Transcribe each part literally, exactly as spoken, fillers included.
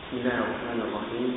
بسم الله الرحمن الرحيم.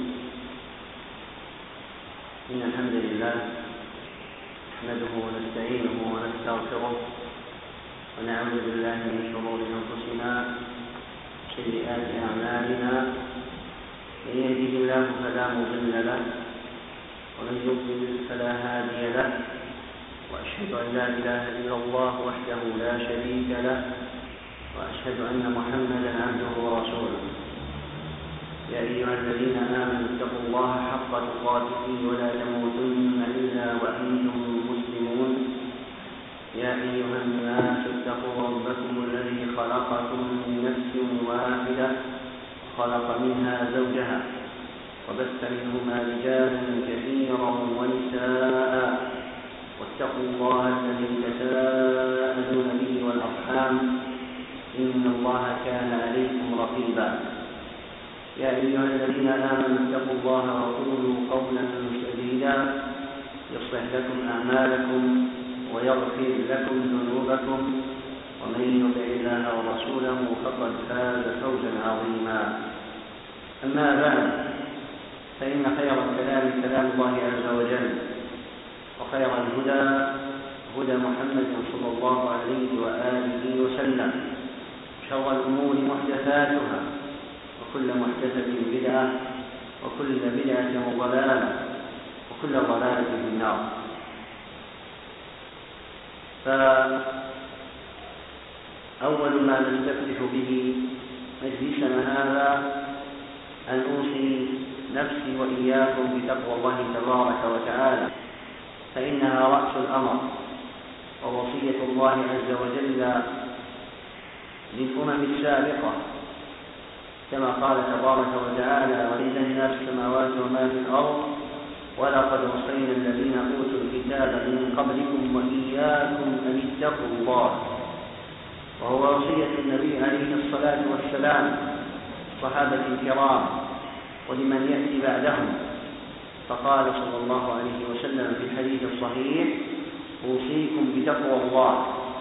إن الحمد لله نحمده ونستعينه ونستغفره ونعوذ بالله من شرور أنفسنا وسيئات أعمالنا. من يهده الله فلا مضل له ومن يضلل فلا هادي له، وأشهد أن لا إله إلا الله وحده لا شريك له، وأشهد أن محمدا عبده ورسوله. يا أيها الذين آمنوا اتقوا الله حق تقاته ولا تموتن إلا وأنتم مسلمون. يا أيها الناس اتقوا ربكم الذي خلقكم من نفس واحدة خلق منها زوجها وبث منهما رجالا كثيرا ونساء، واتقوا الله الذي تساءلون به والأرحام إن الله كان عليكم رقيبا. يا أيها الذين آمنوا اتقوا الله وقولوا قولا سديدا يصلح لكم أعمالكم ويغفر لكم ذنوبكم، ومن يطع الله ورسوله فقد فاز فوزا عظيما. أما بعد، فإن خير الكلام كلام الله عز وجل، وخير الهدى هدى محمد صلى الله عليه وآله وسلم، شر الأمور محدثاتها، وكل محدثة بدعة، وكل بدعة ضلالة، وكل ضلالة في النار. فأول ما نستفتح به مجلسنا هذا أن أوصي نفسي وإياكم بتقوى الله تبارك وتعالى، فإنها رأس الأمر ووصية الله عز وجل للأمم السابقة، كما قال تبارك وتعالى: ولله في السماوات وما في الأرض ولقد وصينا الذين أوتوا الكتاب من قبلكم وإياكم أن اتقوا الله. وهو وصية النبي عليه الصلاة والسلام الصحابة الكرام ولمن يأتي بعدهم، فقال صلى الله عليه وسلم في الحديث الصحيح: أوصيكم بتقوى الله.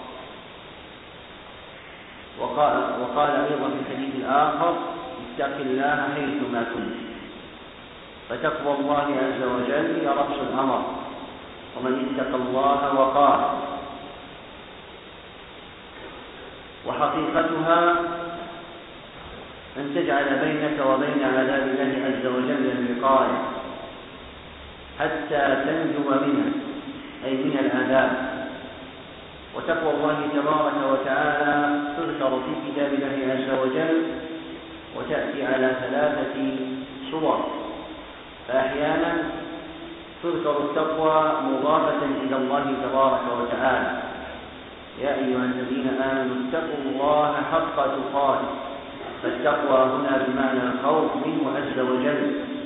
وقال, وقال أيضا في الحديث الآخر: اتق الله حيثما كنت. فتقوى الله عز وجل هي رأس الأمر، ومن اتقى الله وقاه. وحقيقتها أن تجعل بينك وبين عذاب الله عز وجل الوقاية حتى تنجو منه، أي من العذاب. وتقوى الله تبارك وتعالى تذكر في كتاب الله عز وجل وتأتي على ثلاثة صور. فأحيانا تذكر التقوى مضافة إلى الله تبارك وتعالى: يا أيها الذين آمنوا اتقوا الله حق تقاته. فالتقوى هنا بمعنى الخوف منه عز وجل،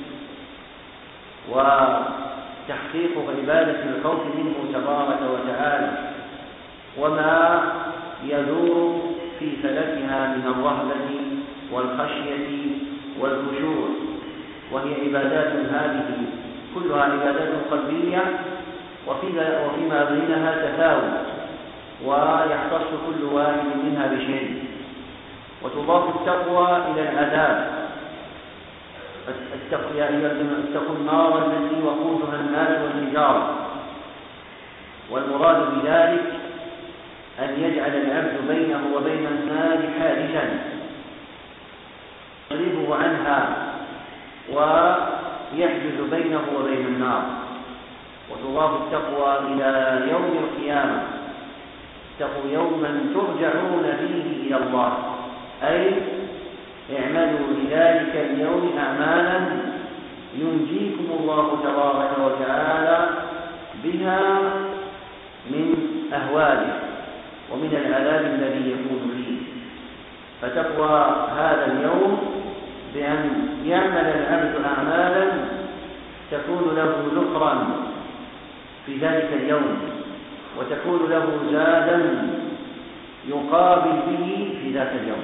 وتحقيق عبادة الخوف منه تبارك وتعالى، وما يدور في فلكها من الرهبة والخشية والخشوع، وهي عبادات هذه كلها عبادات قلبية، وفيما بينها تفاوت، ويختص كل واحد منها بشيء. وتضاف التقوى إلى العذاب: يا أيها الذين اتقوا النار التي وقودها الناس والحجارة. والمراد بذلك أن يجعل العبد بينه وبين النار حاجزا يصرفه عنها ويحجز بينه وبين النار. وتضاف التقوى إلى يوم القيامة: اتقوا يوما ترجعون فيه إلى الله، أي اعملوا لذلك اليوم أعمالا ينجيكم الله تبارك وتعالى بها من أهواله ومن العذاب الذي يكون فيه. فتقوى هذا اليوم بأن يعمل العبد أعمالا تكون له ذكرا في ذلك اليوم، وتكون له زادا يقابل به في ذاك اليوم.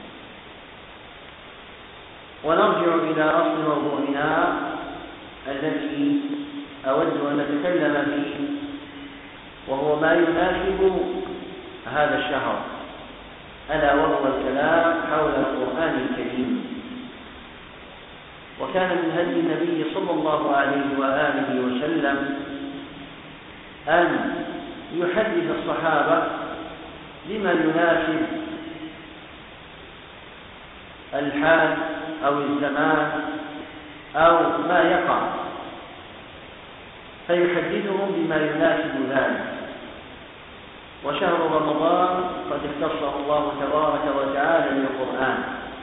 ونرجع إلى أصل موضوعنا الذي أود أن نتكلم فيه، وهو ما يناسب هذا الشهر، ألا وهو الكلام حول القرآن الكريم. وكان من هدي النبي صلى الله عليه وآله وسلم أن يحدث الصحابة لما يناسب الحال أو الزمان أو ما يقع، فيحدثهم بما يناسب ذلك. وشهر رمضان قد اختصه الله تبارك وتعالى بالقرآن،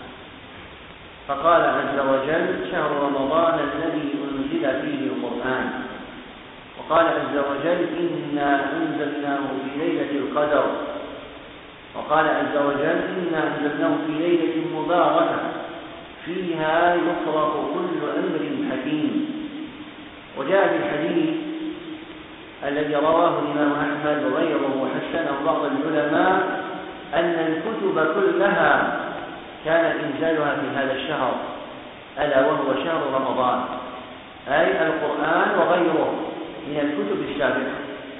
فقال عز وجل: شهر رمضان الذي أنزل فيه القرآن. وقال عز وجل: إنا أنزلناه في ليلة القدر. وقال عز وجل: إنا أنزلناه في ليلة مباركة فيها يفرق كل أمر حكيم. وجاء في الحديث الذي رواه الإمام أحمد وغيره وحسنه بعض العلماء أن الكتب كلها كان إنزالها في هذا الشهر، ألا وهو شهر رمضان، أي القرآن وغيره من الكتب السابقة.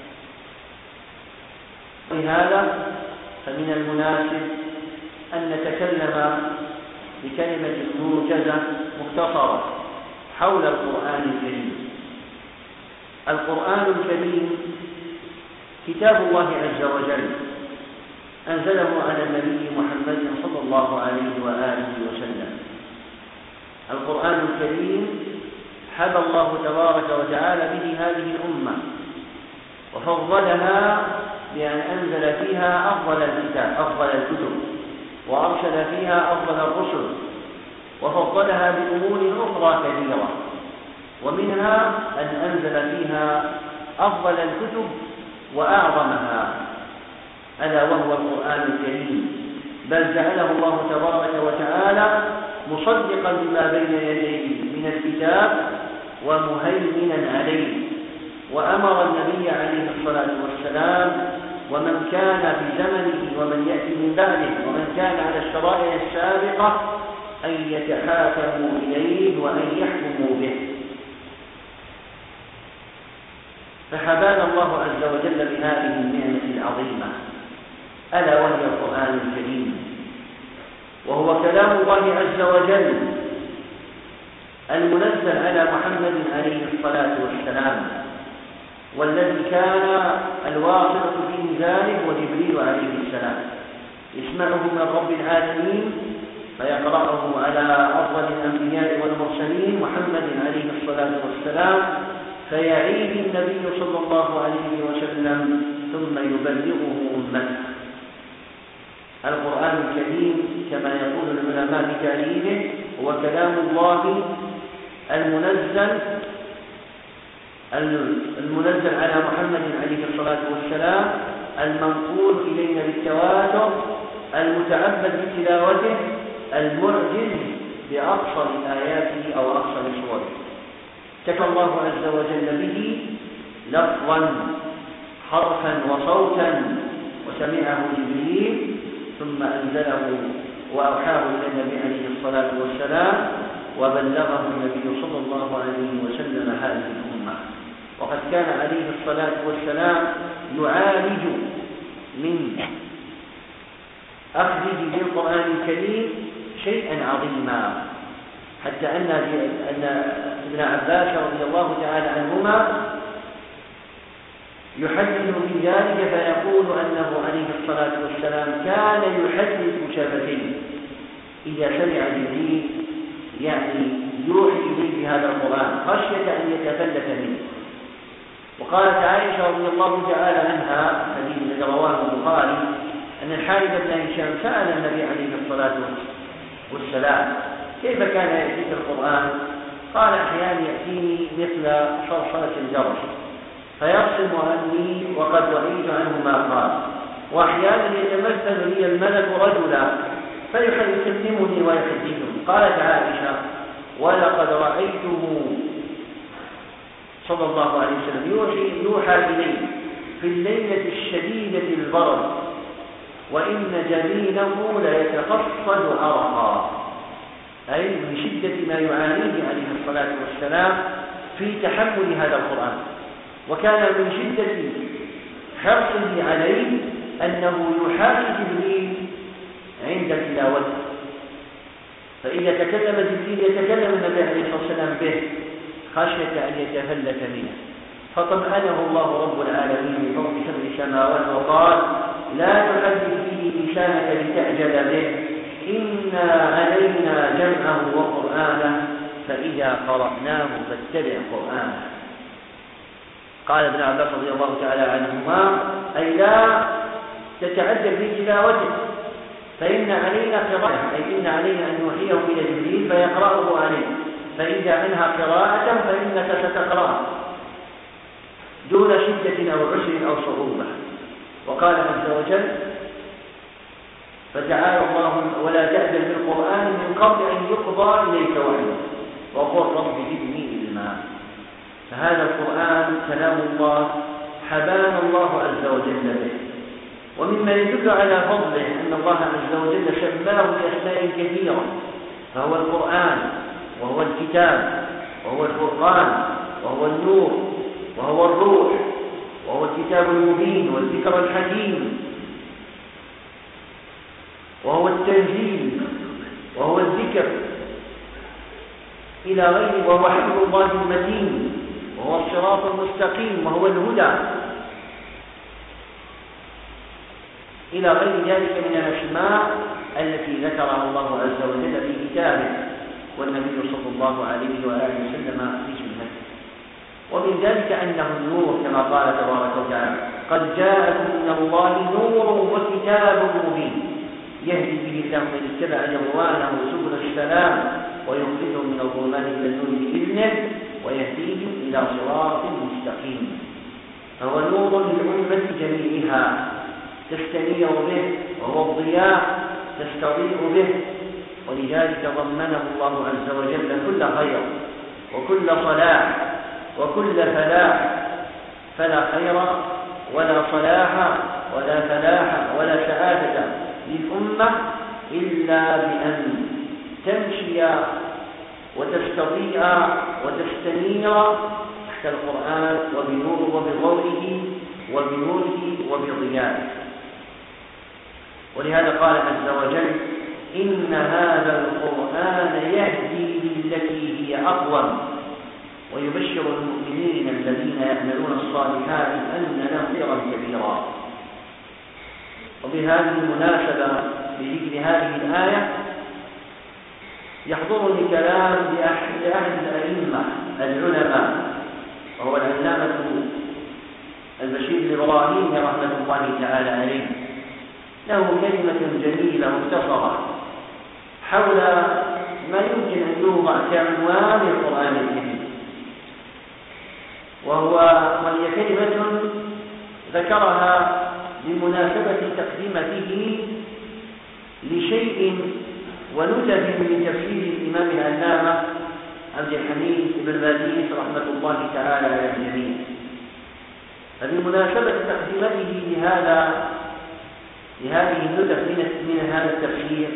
لهذا فمن المناسب أن نتكلم بكلمة موجزة مختصرة حول القرآن الكريم. القرآن الكريم كتاب الله عز وجل أنزله على النبي محمد صلى الله عليه وآله وسلم. القرآن الكريم حبى الله تبارك وتعالى به هذه الأمة، وفضلها بأن أنزل فيها أفضل الكتاب أفضل الكتب، وأرسل فيها أفضل الرسل، وفضلها بأمور أخرى كثيرة، ومنها أن أنزل فيها أفضل الكتب وأعظمها، ألا وهو القرآن الكريم، بل جعله الله تبارك وتعالى مصدقا لما بين يديه من الكتاب ومهيمنا عليه. وأمر النبي عليه الصلاة والسلام ومن كان في زمنه ومن يأتي من بعده ومن كان على الشرائع السابقة أن يتحاكموا إليه وأن يحكموا به. فحبانا الله عز وجل بهذه النعمة العظيمة، ألا وهي القرآن الكريم، وهو كلام الله عز وجل المنزل على محمد عليه الصلاة والسلام، والذي كان الواصلة في إنزاله وجبريل عليه السلام يسمعه من رب العالمين فيقرأه على أفضل الأنبياء والمرسلين محمد عليه الصلاة والسلام، فيعيد النبي صلى الله عليه وسلم ثم يبلغه أمته. القرآن الكريم كما يقول العلماء في تعريفه هو كلام الله المنزل المنزل على محمد عليه الصلاة والسلام، المنقول إلينا بالتواتر، المتعبد بتلاوته، المعجز بأقصر آياته أو أقصر صوره. كفى الله عز وجل به لفظا حرفا وصوتا، وسمعه جبريل ثم أنزله وأوحاه إلى النبي عليه الصلاة والسلام، وبلغه النبي صلى الله عليه وسلم هذه الأمة. وقد كان عليه الصلاة والسلام يعالج من أخذه بالقرآن الكريم شيئا عظيما، حتى أن أن ابن عباس رضي الله تعالى عنهما يحدث في ذلك فيقول أنه عليه الصلاة والسلام كان يحدث شفتيه إذا سمع جبريل يعني يوحي إليه بهذا القرآن خشية أن يتفلت منه. وقالت عائشة رضي الله تعالى عنها حديث الذي رواه البخاري أن الحارث بن هشام سأل النبي عليه الصلاة والسلام كيف كان يأتيك القرآن؟ قال أحيانا يأتيني مثل صرصرة الجرس فيقسم عني وقد وعيت عنه ما قال، وأحيانا يتمثل لي الملك رجلا فيكلمني ويحدثني. قالت عائشة ولقد رأيته صلى الله عليه وسلم يوحي يوحى إليه في الليلة الشديدة البرد وإن جبينه ليتفصل عرقا، أي من شدة ما يعانيه عليه الصلاة والسلام في تحمل هذا القرآن. وكان من شدة حرصه عليه أنه يحاكي جبريل عند تلاوته، فإذا تكلم جبريل يتكلم النبي عليه الصلاة والسلام به خشية أن يتفلت منه، فطمأنه الله رب العالمين من فوق سبع سماوات وقال: لا تحدث به لسانك لتعجل به، إنا علينا جمعه وقرآنه فإذا قرأناه فاتبع قرآنه. قال ابن عباس رضي الله تعالى عنهما: أي لا تتعجل في تلاوته، فإن علينا قراءة، أي إن علينا أن نوحيه إلى جبريل فيقرأه عليه، فإذا أنهى قراءة فإنك ستقرأه دون شدة أو عسر أو صعوبة. وقال عز وجل: فتعالى الله ولا تعجل بالقرآن من قبل أن يقضى إليك وحيه وقل رب زدني علما. فهذا القرآن كلام الله حبانا الله عز وجل به، ومما يدل على فضله أن الله عز وجل سماه بأسماء كثيرة، فهو القرآن وهو الكتاب وهو الفرقان وهو النور وهو الروح وهو الكتاب المبين والذكر الحكيم وهو التنزيل وهو الذكر إلى غيره، وهو حبل الله المتين وهو الصراط المستقيم وهو الهدى إلى غير ذلك من الأسماء التي ذكرها الله عز وجل في كتابه والنبي صلى الله عليه وآله وسلم في سنته. ومن ذلك أنه النور كما قال تبارك وتعالى: قد جاءكم من الله نور وكتاب مبين يهدي به الله من اتبع رضوانه سبل السلام ويخرجهم من الظلمات إلى النور بإذنه ويهديهم إلى صراط مستقيم. فهو نور للأمة جميعها تستنير به، وهو الضياء تستضيء به، ولذلك ضمنه الله عز وجل كل خير وكل صلاح وكل فلاح، فلا خير ولا صلاح ولا فلاح ولا سعادة للأمة إلا بأن تمشي وتستضيء وتستنير تحت القرآن وبنور وبضوئه وبنوره وبضيائه. ولهذا قال عز وجل: إن هذا القرآن يهدي للتي هي أقوم ويبشر المؤمنين الذين يعملون الصالحات أن لهم خيرا كبيرا. وبهذه المناسبة بذكر هذه الآية يحضرني كلام لأحد الأئمة العلماء وهو العلامة البشير الإبراهيمي رحمة الله تعالى عليه، له كلمة جميلة مختصرة حول ما يمكن أن يوضع كعنوان القرآن الكريم، وهو وهي كلمة ذكرها بمناسبة تقديمته لشيء ونتج من تفسير الإمام العلامة عبد الحميد بن باديس رحمة الله تعالى على الجميع. فبمناسبة تقديمته لهذا لهذه الندف من هذا التفسير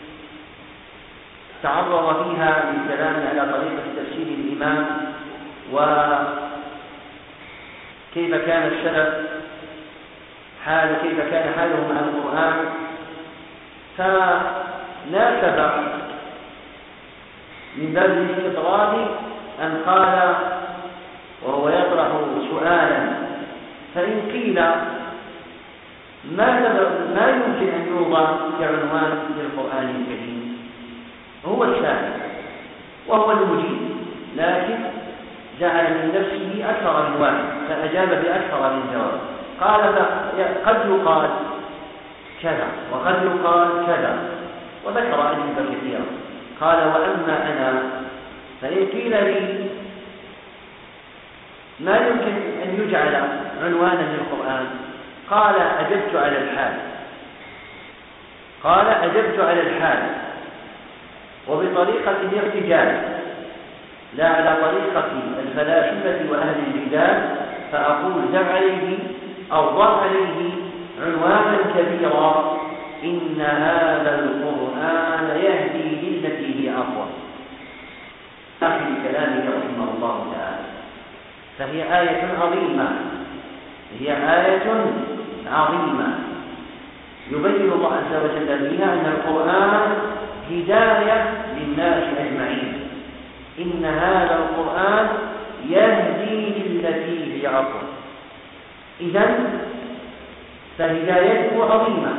تعرض فيها للكلام على طريقة تفسير الإمام وكيف كان السلف حال كيف كان حالهم مع القرآن، فناسب من باب الاستطراد أن قال وهو يطرح سؤالا: فإن قيل ما ما يمكن أن يوضع كعنوان للقرآن الكريم؟ هو السائل وهو المجيب، لكن جعل من نفسه أكثر من واحد فأجاب بأكثر من جواب. قال: قد يقال كذا وقد يقال كذا، وذكر أجوبة كثيرة. قال: وأما أنا فإن قيل لي ما يمكن أن يجعل عنوانا للقرآن، قال: أجبت على الحال قال أجبت على الحال وبطريقة الارتجال لا على طريقة الفلاسفة وأهل الجدال، فأقول دع عليه أو ضع عليه عنوانا كبيرا: إن هذا القرآن يهدي للتي هي أقوم. آخر كلامك رحمه الله تعالى. فهي آية عظيمة هي آية عظيمة يبين الله عز وجل بها أن القرآن هداية للناس أجمعين. إن هذا القرآن يهدي للتي هي أقوم. إذن فهدايته عظيمة،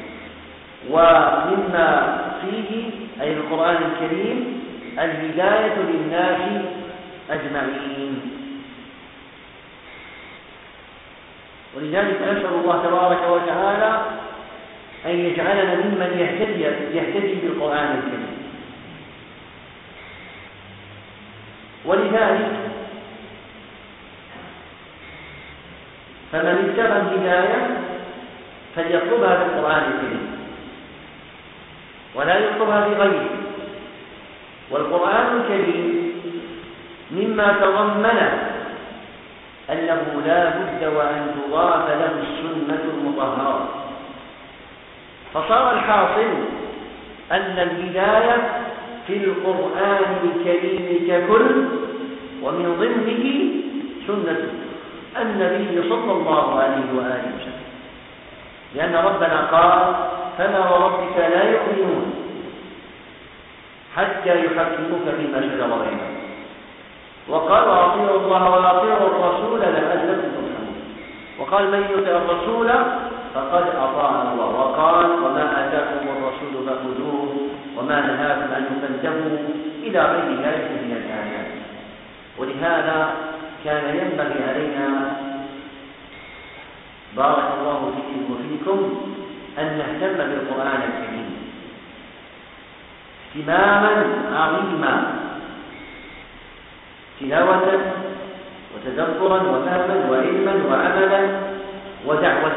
ومما فيه أي القرآن الكريم الهداية للناس أجمعين. ولذلك نسأل الله تبارك وتعالى أن يجعلنا ممن يهتدي, يهتدي بالقرآن الكريم. ولذلك فمن ابتغى الهداية فليطلبها في القرآن الكريم ولا يطلبها بغيره. والقرآن الكريم مما تضمن أنه لا بد وأن تضاف له السنة المطهرة، فصار الحاصل أن الهداية في القرآن الكريم ككل، ومن ضمنه سنة النبي صلى الله عليه وآله وسلم، لأن ربنا قال: فلا وربك لا يؤمنون حتى يحكموك فيما شجر بينهم، وقال: وأطيعوا الله وأطيعوا الرسول لعلكم ترحمون، وقال: من يطع الرسول فقد أطاع الله، وقال: وما آتاكم الرسول فخذوه وما نهاكم عنه فانتهوا، إلى غير ذلك من الآيات. ولهذا كان ينبغي علينا بارك الله فيكم وفيكم أن نهتم بالقرآن الكريم اهتماما عظيما، تلاوة وتدبرا وفهما وعلما وعملا ودعوة.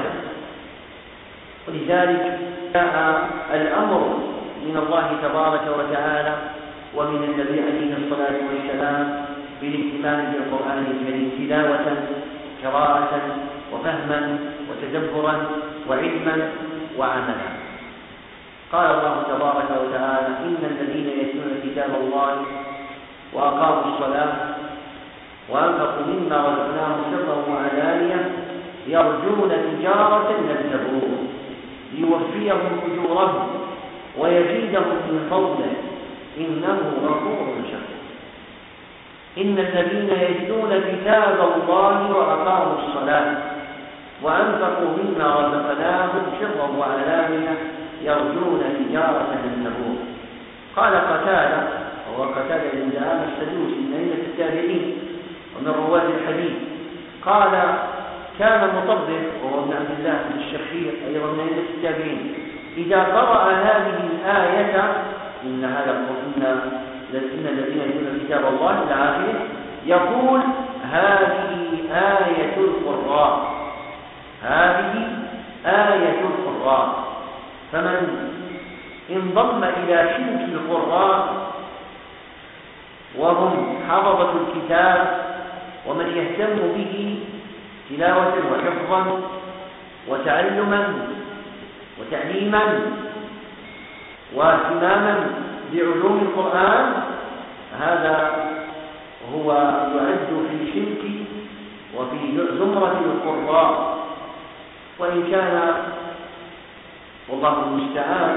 ولذلك جاء الأمر من الله تبارك وتعالى ومن النبي عليه الصلاة والسلام بالاهتمام بالقرآن الكريم تلاوة قراءة وفهما وتدبرا وعلما وعملا. قال الله تبارك وتعالى: إن الذين يتلون كتاب الله وأقاموا الصلاة وأنفقوا مما رزقناهم سرا وعلانية يرجون تجارة لن تبور ليوفيهم أجورهم ويزيدهم من فضله إنه غفور شكور. إن الذين يتلون كتاب الله وأقاموا الصلاة وأنفقوا مما رزقناهم سرا وعلانية يرجون تجارة لن تبور. قال قتادة، وهو قتادة بن دعامة السدوسي من أئمة التابعين ومن رواد الحديث، قال: كان مطبق وهو ابن عبد الله بن الشخير أيضا من أئمة التابعين إذا قرأ هذه الآية: إن هذا القرآن إن الذين يتلون كتاب الله إلى آخره، يقول: هذه آية القراء، هذه آية القراء. فمن انضم إلى شرك القراء وهم حفظة الكتاب ومن يهتم به تلاوة وحفظا وتعلما وتعليما واهتماما بعلوم القرآن، هذا هو يعد في الشرك وفي زمرة القراء. وإن كان والله المستعان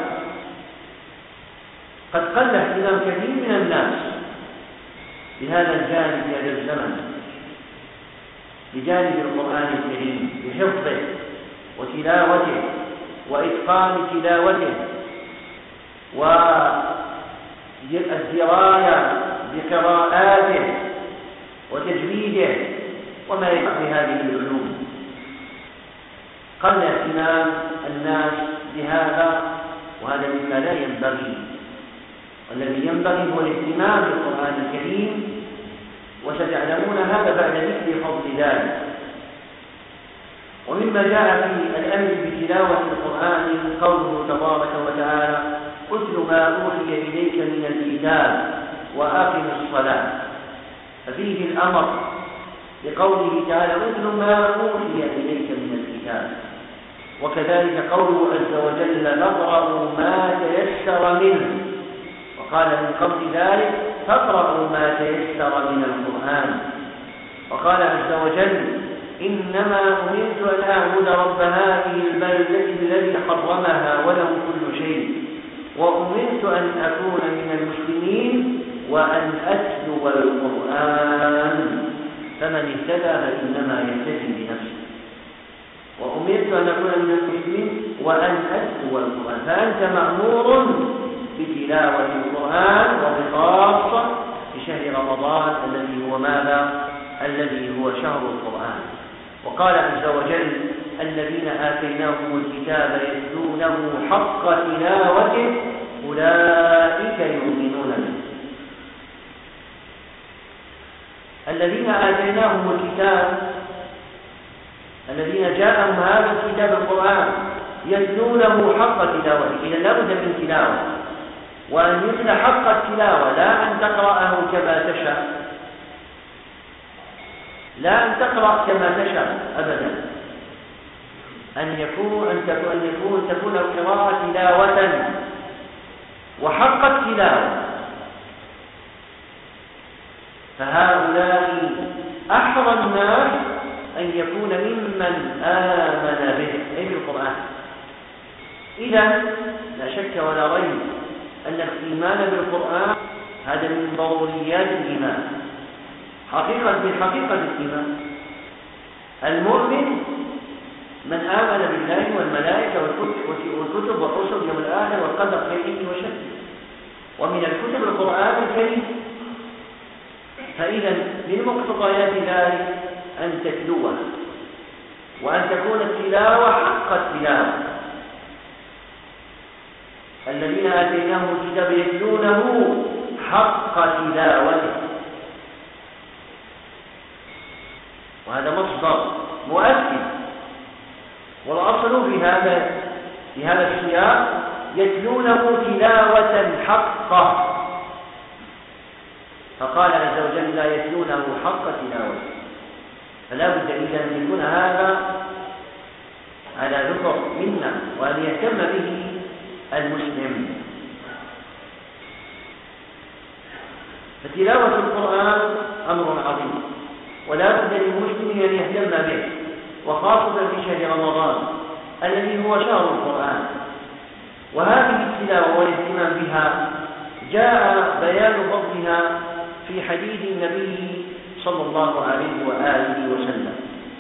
قد قل اهتمام كثير من الناس بهذا الجانب في هذا الزمن، بجانب القرآن الكريم بحفظه وتلاوته وإتقان تلاوته والدراية بقراءاته وتجويده وما يلحق بهذه العلوم. قل اهتمام الناس بهذا، وهذا مما لا ينبغي. والذي ينبغي هو الاهتمام بالقرآن الكريم، وستعلمون هذا بعد ذكر فضل ذلك. ومما جاء في الأمر بتلاوة القرآن قوله تبارك وتعالى: اتل ما أوحي إليك من الكتاب وأقم الصلاة، ففيه الأمر بقوله تعالى: اتل ما أوحي إليك من الكتاب. وكذلك قوله عز وجل: فاقرؤوا ما تيسر منه، وقال من قبل ذلك: فاقرؤوا ما تيسر من القرآن. وقال عز وجل: إنما أمرت أن أعبد رب هذه البلدة الذي حرمها وله كل شيء وأمرت أن أكون من المسلمين وأن أتلو القرآن فمن اهتدى فإنما يهتدي بنفسه. وأمرت أن أكون من المسلمين وأن أتلو القرآن، فأنت مأمور بتلاوة القرآن وبخاصة في شهر رمضان الذي هو ماذا؟ الذي هو شهر القرآن. وقال عز وجل: الذين آتيناهم الكتاب يتلونه حق تلاوته أولئك يؤمنون به. الذين آتيناهم الكتاب، الذين جاءهم هذا الكتاب القرآن يتلونه حق تلاوته، إذا لا بد من تلاوة، وأن يتلى حق التلاوة، لا أن تقرأه كما تشاء، لا أن تقرأ كما تشاء أبدا، أن يكون أن تكون أن يكون تكون القراءة تلاوة وحق التلاوة. فهؤلاء أحرى الناس أن يكون ممن آمن به أي بالقرآن. إذا لا شك ولا ريب أن الإيمان بالقرآن هذا من ضروريات الإيمان، حقيقة بالحقيقة الإيمان. المؤمن من آمن بالله والملائكة والكتب والرسل واليوم الآخر والقدر خيره وشره، ومن الكتب القرآن الكريم. فإذا من مقتضيات ذلك أن تتلوه، وأن تكون التلاوة حق التلاوة. الذين آتيناهم الكتاب يتلونه حق تلاوته، وهذا مصدر مؤكد. والأصل في هذا في هذا السياق يتلونه تلاوة حقه، فقال عز وجل: لا يتلونه حق تلاوته. فلا بد إذا أن يكون هذا على ذكر منا، وأن يهتم به المسلم. فتلاوة القرآن أمر عظيم، ولا بد للمسلم أن يهتم به، وخاصة في شهر رمضان الذي هو شهر القرآن. وهذه التلاوة والاهتمام بها جاء بيان فضلها في حديث النبي صلى الله عليه وآله وسلم،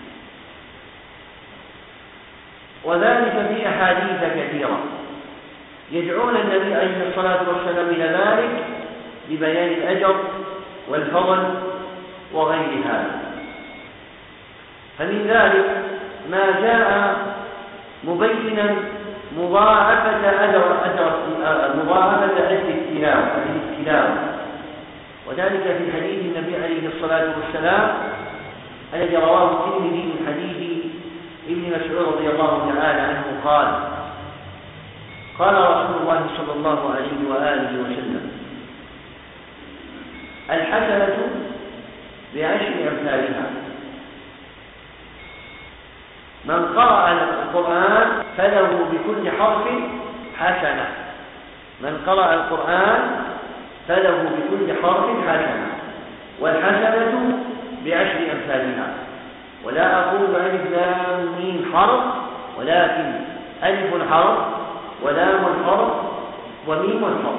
وذلك في أحاديث كثيرة يدعون النبي عليه الصلاة والسلام إلى ذلك ببيان الأجر والفضل وغير هذا. فمن ذلك ما جاء مبينا مضاعفة أجر أجر مضاعفة أجر التلاوة، وذلك في حديث النبي عليه الصلاة والسلام الذي رواه الترمذي من حديث ابن مسعود رضي الله تعالى عنه قال: قال رسول الله صلى الله عليه وآله وسلم: الحسنة بعشر أمثالها، من قرأ القرآن فله بكل حرف حسنة، من قرأ القرآن فله بكل حرف حسنة، والحسنة بعشر أمثالها. ولا أقول ألف لام ميم حرف، ولكن ألف حرف ولام حرف وميم حرف.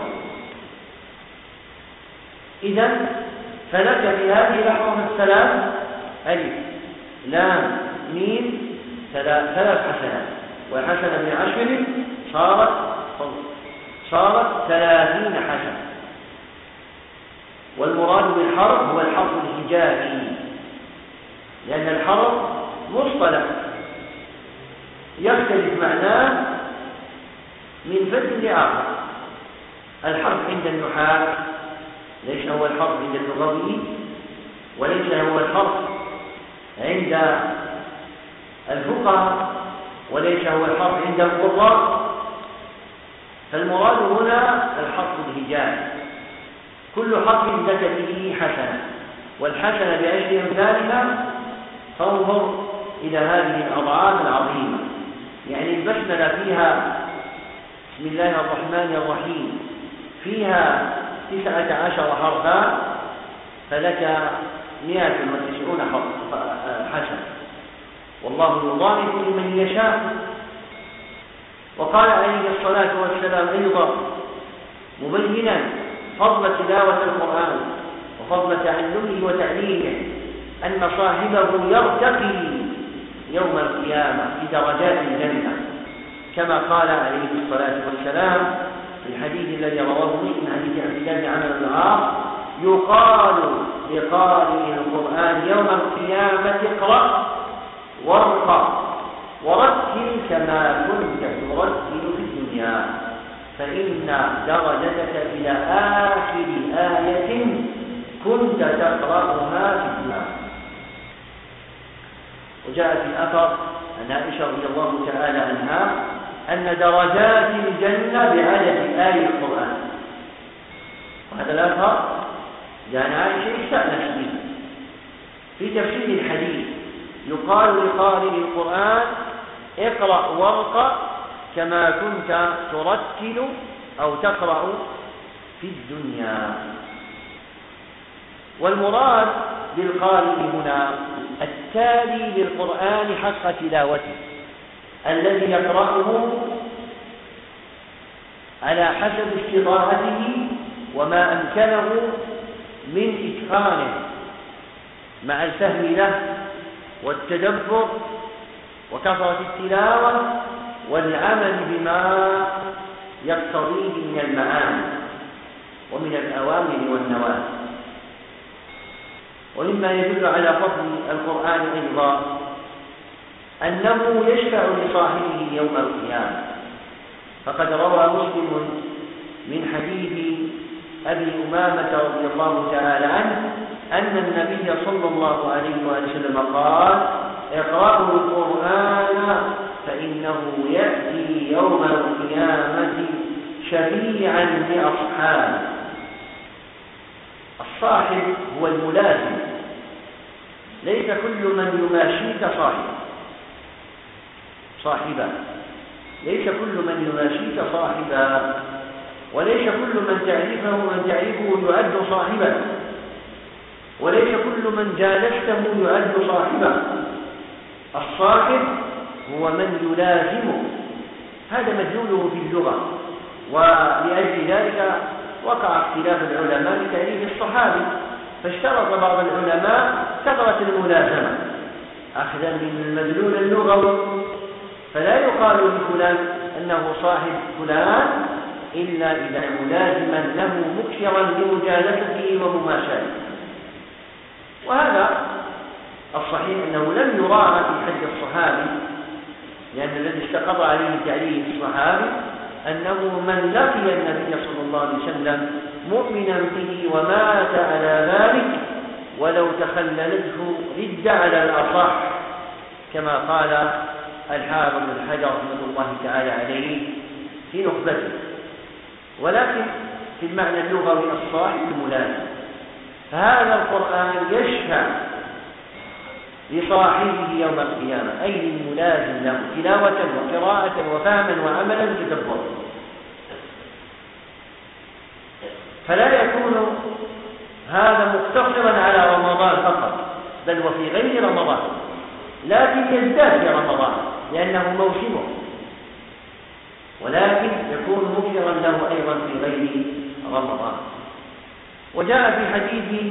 إذن فلك في هذه الأحرف الثلاث ألف لام ميم ثلاث حسنات، والحسنة بعشر صارت صارت ثلاثين حسنة. والمراد بالحرف هو الحرف الهجائي، لأن الحرف مصطلح يختلف معناه من فد لآخر. الحرف عند النحاة ليس هو الحرف عند اللغوي، وليس هو الحرف عند الفقهاء، وليس هو الحرف عند القراء. فالمراد هنا الحرف الهجائي، كل حرف لك به حسنة، والحسنة بعشر أمثالها. فانظر إلى هذه الأضعاف العظيمة، يعني البسملة فيها بسم الله الرحمن الرحيم فيها تسعة عشر حرفا، فلك مئة وتسعون حسنة، والله يضاعف لمن يشاء. وقال عليه الصلاة والسلام أيضا: مبينا فضل تلاوة القرآن وفضل تعلمه وتعليمه، أن صاحبه يرتقي يوم القيامة في درجات الجنة، كما قال عليه الصلاة والسلام في الحديث الذي رواه مسلم حديث عبد الله بن عمرو بن العاص: يقال لقارئ القرآن يوم القيامة اقرأ وارقى ورتل كما كنت ترتل في الدنيا، فإن درجتك إلى آخر آية كنت تقرأها في الدنيا. وجاء في الأثر عن عائشة رضي الله تعالى عنها أن درجات الجنة بعدد آية القرآن. وهذا الأثر جاء عن عائشة استأنس به في تفسير الحديث: يقال لقارئ القرآن اقرأ وارقى كما كنت ترتل أو تقرأ في الدنيا. والمراد بالقارئ هنا التالي للقرآن حق تلاوته، الذي يقرأه على حسب استطاعته وما أمكنه من إتقانه، مع الفهم له والتدبر وكثرة التلاوة والعمل بما يقتضيه من المعاني ومن الأوامر والنواهي. ومما يدل على فضل القرآن أيضا أنه يشفع لصاحبه يوم القيامة، فقد روى مسلم من حديث أبي أمامة رضي الله تعالى عنه أن النبي صلى الله عليه وسلم قال: اقرأوا القرآن فإنه يأتي يوم القيامة شفيعا لأصحابه. الصاحب هو الملازم، ليس كل من يماشيك صاحب صاحبا ليس كل من يماشيك صاحبا وليس كل من تعرفه من تعرفه يعد صاحبا، وليس كل من جالسته يعد صاحبا. الصاحب هو من يلازمه، هذا مدلوله في اللغة. ولأجل ذلك وقع اختلاف العلماء في تعريف الصحابي، فاشترط بعض العلماء كثرة الملازمة أخذا من المدلول اللغوي، فلا يقال لفلان أنه صاحب فلان إلا إذا ملازما له مكثرا لمجالسته ومماشاته. وهذا الصحيح أنه لم يراعى في حد الصحابي، لأن الذي استقر عليه تعريف الصحابي أنه من لقي النبي صلى الله عليه وسلم مؤمنا به ومات على ذلك ولو تخللته رد على الأصح، كما قال الحافظ بن حجر رحمه الله تعالى عليه في نخبته. ولكن في المعنى اللغوي الصاحب الملازم، فهذا القرآن يشفع لصاحبه يوم القيامة، أي للملازم له تلاوة وقراءة وفهما وعملا وتدبرا. فلا يكون هذا مقتصرا على رمضان فقط، بل وفي غير رمضان، لكن يزداد في رمضان لأنه موسمه، ولكن يكون مكثرا له أيضا في غير رمضان. وجاء في حديث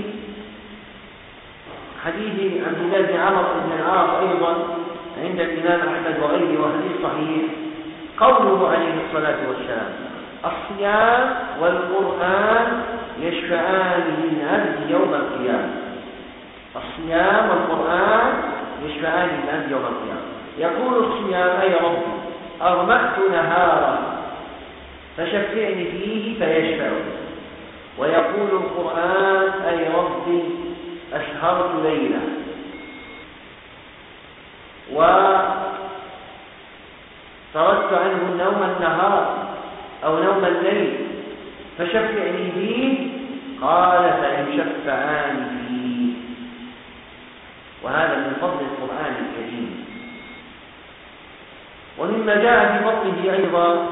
حديث عبد الله بن عمرو بن العاص أيضا عند الإمام أحمد وغيره وحديث صحيح قوله عليه الصلاة والسلام: الصيام والقرآن يشفعان للعبد يوم القيامة. الصيام والقرآن يشفعان للعبد يوم القيامة. يقول الصيام: أي رب أغمأت نهارا فشفعني فيه فيشفع. ويقول القرآن: أي ربي أسهرت ليلا وتركت عنه النوم النهار أو نوم الليل فشفعني فيه، قال: فيشفعان فيه. وهذا من فضل القرآن الكريم. ومما جاء في فضله أيضا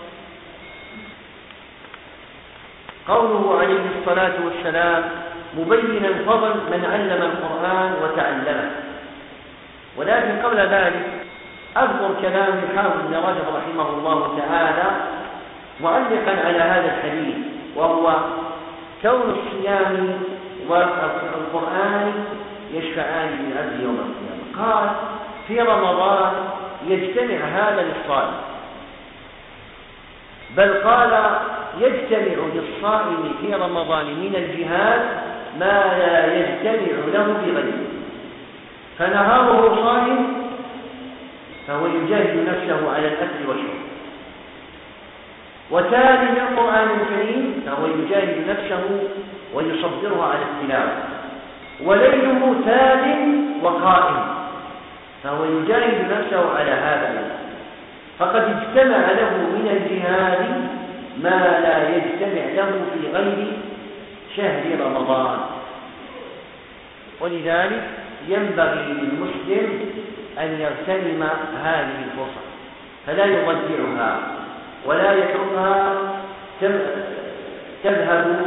قوله عليه الصلاة والسلام مبينا فضل من علم القرآن وتعلمه. ولكن قبل ذلك أذكر كلام الحافظ بن رجب رحمه الله تعالى معلقا على هذا الحديث، وهو كون الصيام والقرآن يشفعان للعبد يوم القيامة. قال في رمضان يجتمع هذا للصائم، بل قال يجتمع للصائم في رمضان من الجهاد ما لا يجتمع له في غيره، فنهاره صائم فهو يجاهد نفسه على الأكل والشرب، وتالي القرآن الكريم فهو يجاهد نفسه ويصبرها على التلاوة، وليله تال وقائم فهو يجاهد نفسه على هذا، فقد اجتمع له من الجهاد ما لا يجتمع له في غير شهر رمضان. ولذلك ينبغي للمسلم أن يغتنم هذه الفرصة فلا يضيعها ولا يتركها تذهب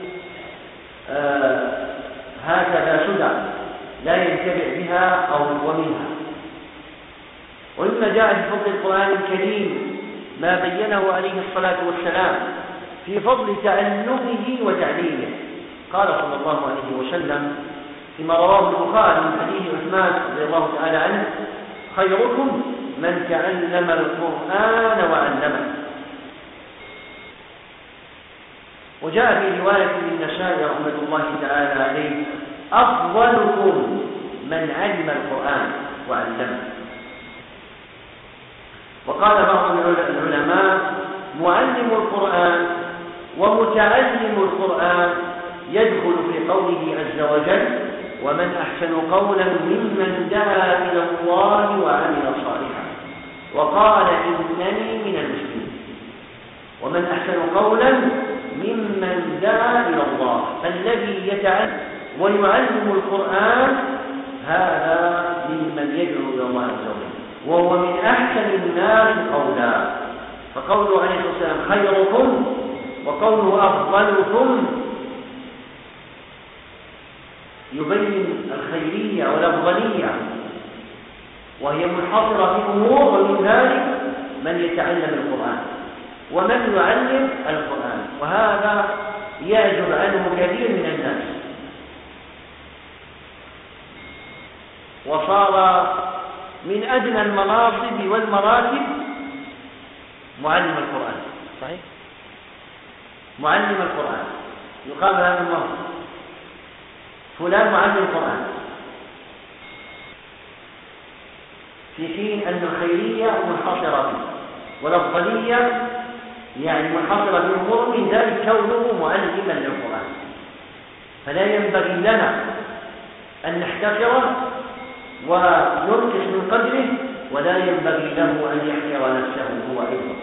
آه هكذا سدى لا ينتفع بها أو ومنها. ومما جاء في فضل القرآن الكريم ما بينه عليه الصلاة والسلام في فضل تعلمه وتعليمه. قال صلى الله عليه وسلم فيما رواه البخاري من حديث عثمان رضي الله تعالى عنه: خيركم من تعلم القرآن وعلمه. وجاء في رواية للنسائي رحمة الله تعالى عليه: أفضلكم من علم القرآن وعلمه. وقال بعض العلماء: معلم القرآن ومتعلم القرآن يدخل في قوله عز وجل: ومن أحسن قولا ممن دعا إلى الله وعمل صالحا وقال إنني من المسلمين. ومن أحسن قولا ممن دعا إلى الله، الذي يتعلم ويعلم القرآن هذا ممن يدعو إلى الله عز وجل، وهو من أحسن الناس قولا. فقوله عليه الصلاة والسلام خيركم وقوله أفضلكم يبين الخيرية والأفضلية، وهي منحصرة في أمور، ومن ذلك من يتعلم القرآن ومن يعلم القرآن، وهذا يعجب عنه كثير من الناس، وصار من أدنى المناصب والمراتب معلم القرآن. صحيح؟ معلم القرآن يقال هذا المنصب فلان معلم القرآن، في حين أن الخيرية منحصرة به والأفضلية يعني منحصرة في أمور، من ذلك كونه معلما للقرآن. فلا ينبغي لنا أن نحتقره وننقص من قدره، ولا ينبغي له أن يحقر نفسه هو أيضا.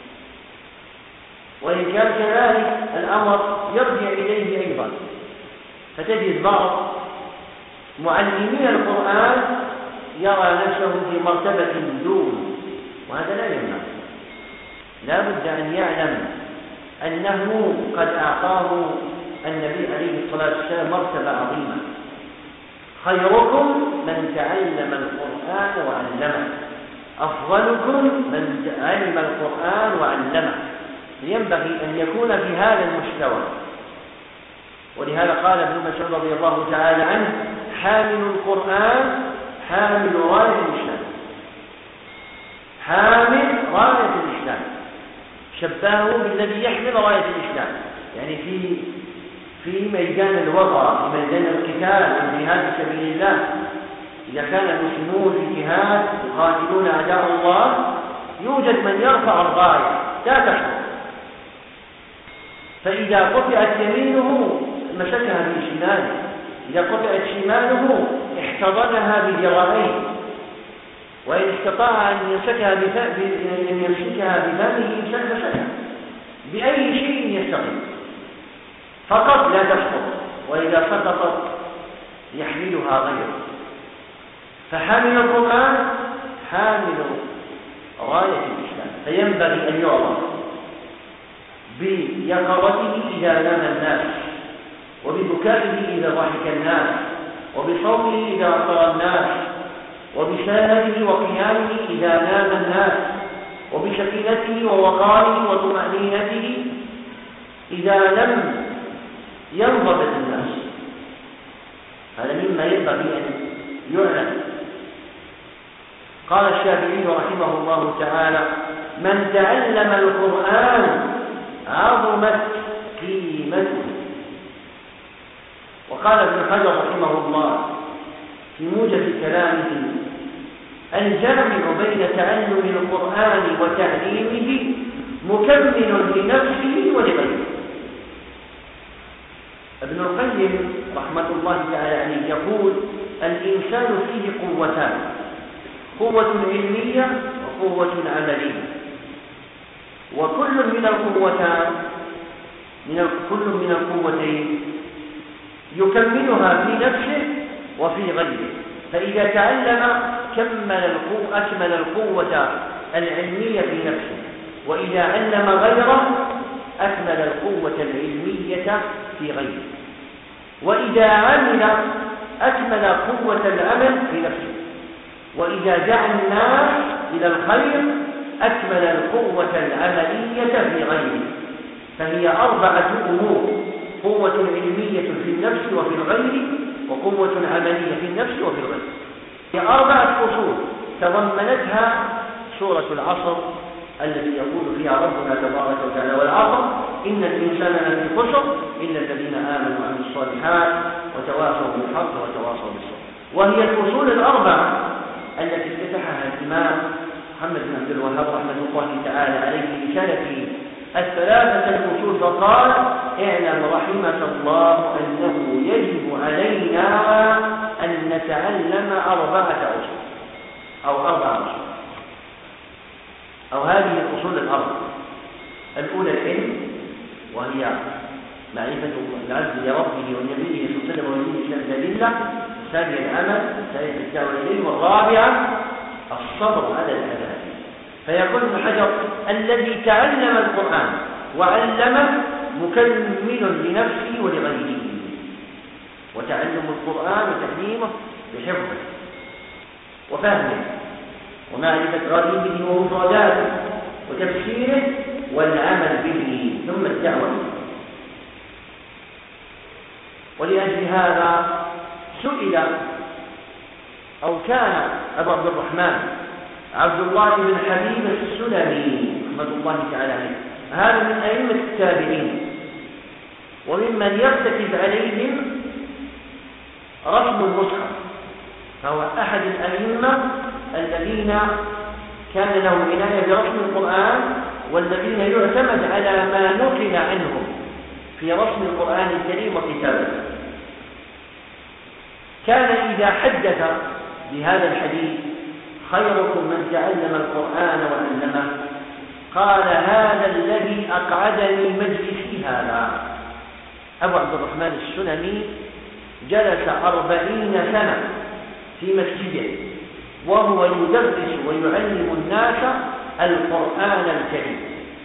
وإن كان كذلك الأمر يرجع إليه أيضا، فتجد بعض معلمين القرآن يرى نفسه في مرتبة دون، وهذا لا ينبغي. لا بد أن يعلم أنه قد أعطاه النبي عليه الصلاة والسلام مرتبة عظيمة: خيركم من تعلم القرآن وعلمه، أفضلكم من علم القرآن وعلمه. ينبغي أن يكون في هذا المستوى. ولهذا قال ابن مسعود رضي الله تعالى عنه: حامل القرآن حامل راية الإسلام. حامل راية الإسلام شبهه بالذي يحمل راية الإسلام، يعني في في ميدان الوضع، في ميدان القتال والجهاد في سبيل الله. إذا كان المسلمون في جهاد يقاتلون أعداء الله، يوجد من يرفع الراية لا تحمل، فإذا قطعت يمينه مسكها بشماله، إذا قطعت شماله احتضنها بذراعيه، وإن استطاع أن يمسكها أن يمسكها بفمه مسكها بأي شيء يستطيع، فقط لا تسقط، وإذا سقطت يحملها غيره. فحامل القرآن حامل راية الإسلام، فينبغي أن يعرف بيقظته إذا نام الناس، وببكائه إذا ضحك الناس، وبصوته إذا أطر الناس، وبسهره وقيامه إذا نام الناس، وبسكينته ووقاره وطمأنينته إذا لم ينضبط الناس. هذا مما ينبغي أن يعلم. قال الشافعي رحمه الله تعالى: من تعلم القرآن عظمت قيمته. وقال ابن حجر رحمه الله في موجز كلامه: الجامع بين تعلم القرآن وتعليمه مكمل لنفسه ولغيره. ابن القيم رحمة الله تعالى عليه يقول: الإنسان فيه قوتان، قوة علمية وقوة عملية، وكل من القوتان من كل من القوتين يكملها في نفسه وفي غيره. فإذا تعلم كمل القوة أكمل القوة العلمية في نفسه، وإذا علم غيره أكمل القوة العلمية في غيره، وإذا عمل أكمل قوة العمل في نفسه، وإذا دعا الناس إلى الخير أكمل القوة العملية في غيره. فهي أربعة أمور: قوة علمية في النفس وفي الغير، وقوة عملية في النفس وفي الغير. هي أربعة أصول تضمنتها سورة العصر التي يقول فيها ربنا تبارك وتعالى: والعصر إن الإنسان لفي خسر إلا الذين آمنوا وعملوا الصالحات وتواصوا بالحق وتواصوا بالصبر. وهي الأصول الأربعة التي افتتحها الإمام محمد بن عبد الوهاب رحمة الله تعالى عليه رسالته الثلاثة الأصول، فقال: اعلم رحمك الله أنه يجب علينا أن نتعلم أربعة أصول أو أربعة أصول أو هذه الأصول الأربعة. الأولى العلم، وهي معرفة العبد لربه ونبيه صلى الله عليه وسلم ودين الأدلة. الثانية العمل، الثالثة الدعوة إليه، والرابعة الصبر على الأذى. فيقول ابن حجر: الذي تعلم القرآن وعلمه مكمل لنفسه ولغيره. وتعلم القرآن وتعليمه بحفظه وفهمه ومعرفة غريبه ومفرداته وتفسيره والعمل به، ثم الدعوة إليه. ولأجل هذا سئل أو كان أبو عبد الرحمن عبد الله بن حبيب السلمي رحمة الله تعالى عليه، هذا من أئمة التابعين وممن يرتكز عليهم رسم المصحف، فهو أحد الأئمة الذين كان لهم عناية برسم القرآن، والذين يعتمد على ما نقل عنهم في رسم القرآن الكريم وكتابته. كان إذا حدث بهذا الحديث: خيركم من تعلم القرآن وعلمه، قال: هذا الذي أقعدني مجلسي هذا. أبو عبد الرحمن السلمي جلس أربعين سنة في مسجده وهو يدرس ويعلم الناس القرآن الكريم،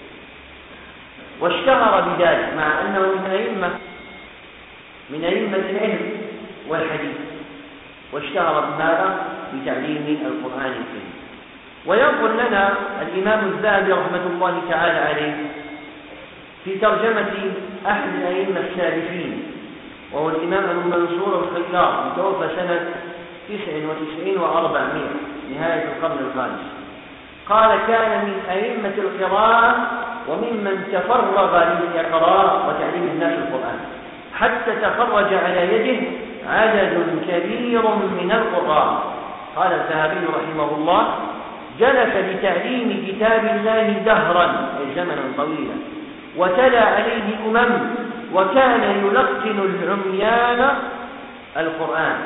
واشتهر بذلك، مع أنه من أئمة من أئمة العلم والحديث، واشتهر بماذا؟ بتعليم القرآن الكريم. وينقل لنا الإمام الذهبي رحمة الله تعالى عليه في ترجمة أحد الأئمة السالفين، وهو الإمام أبو منصور الخياط، متوفى سنة تسع وتسعين وأربعمائة، نهاية القرن الخامس. قال: كان من أئمة القراءة وممن تفرغ للإقراء وتعليم الناس القرآن، حتى تخرج على يده عدد كبير من القراء. قال الذهبي رحمه الله: جلس لتعليم كتاب الله دهرا، أي زمنا طويلا، وتلا عليه أمم، وكان يلقن العميان القرآن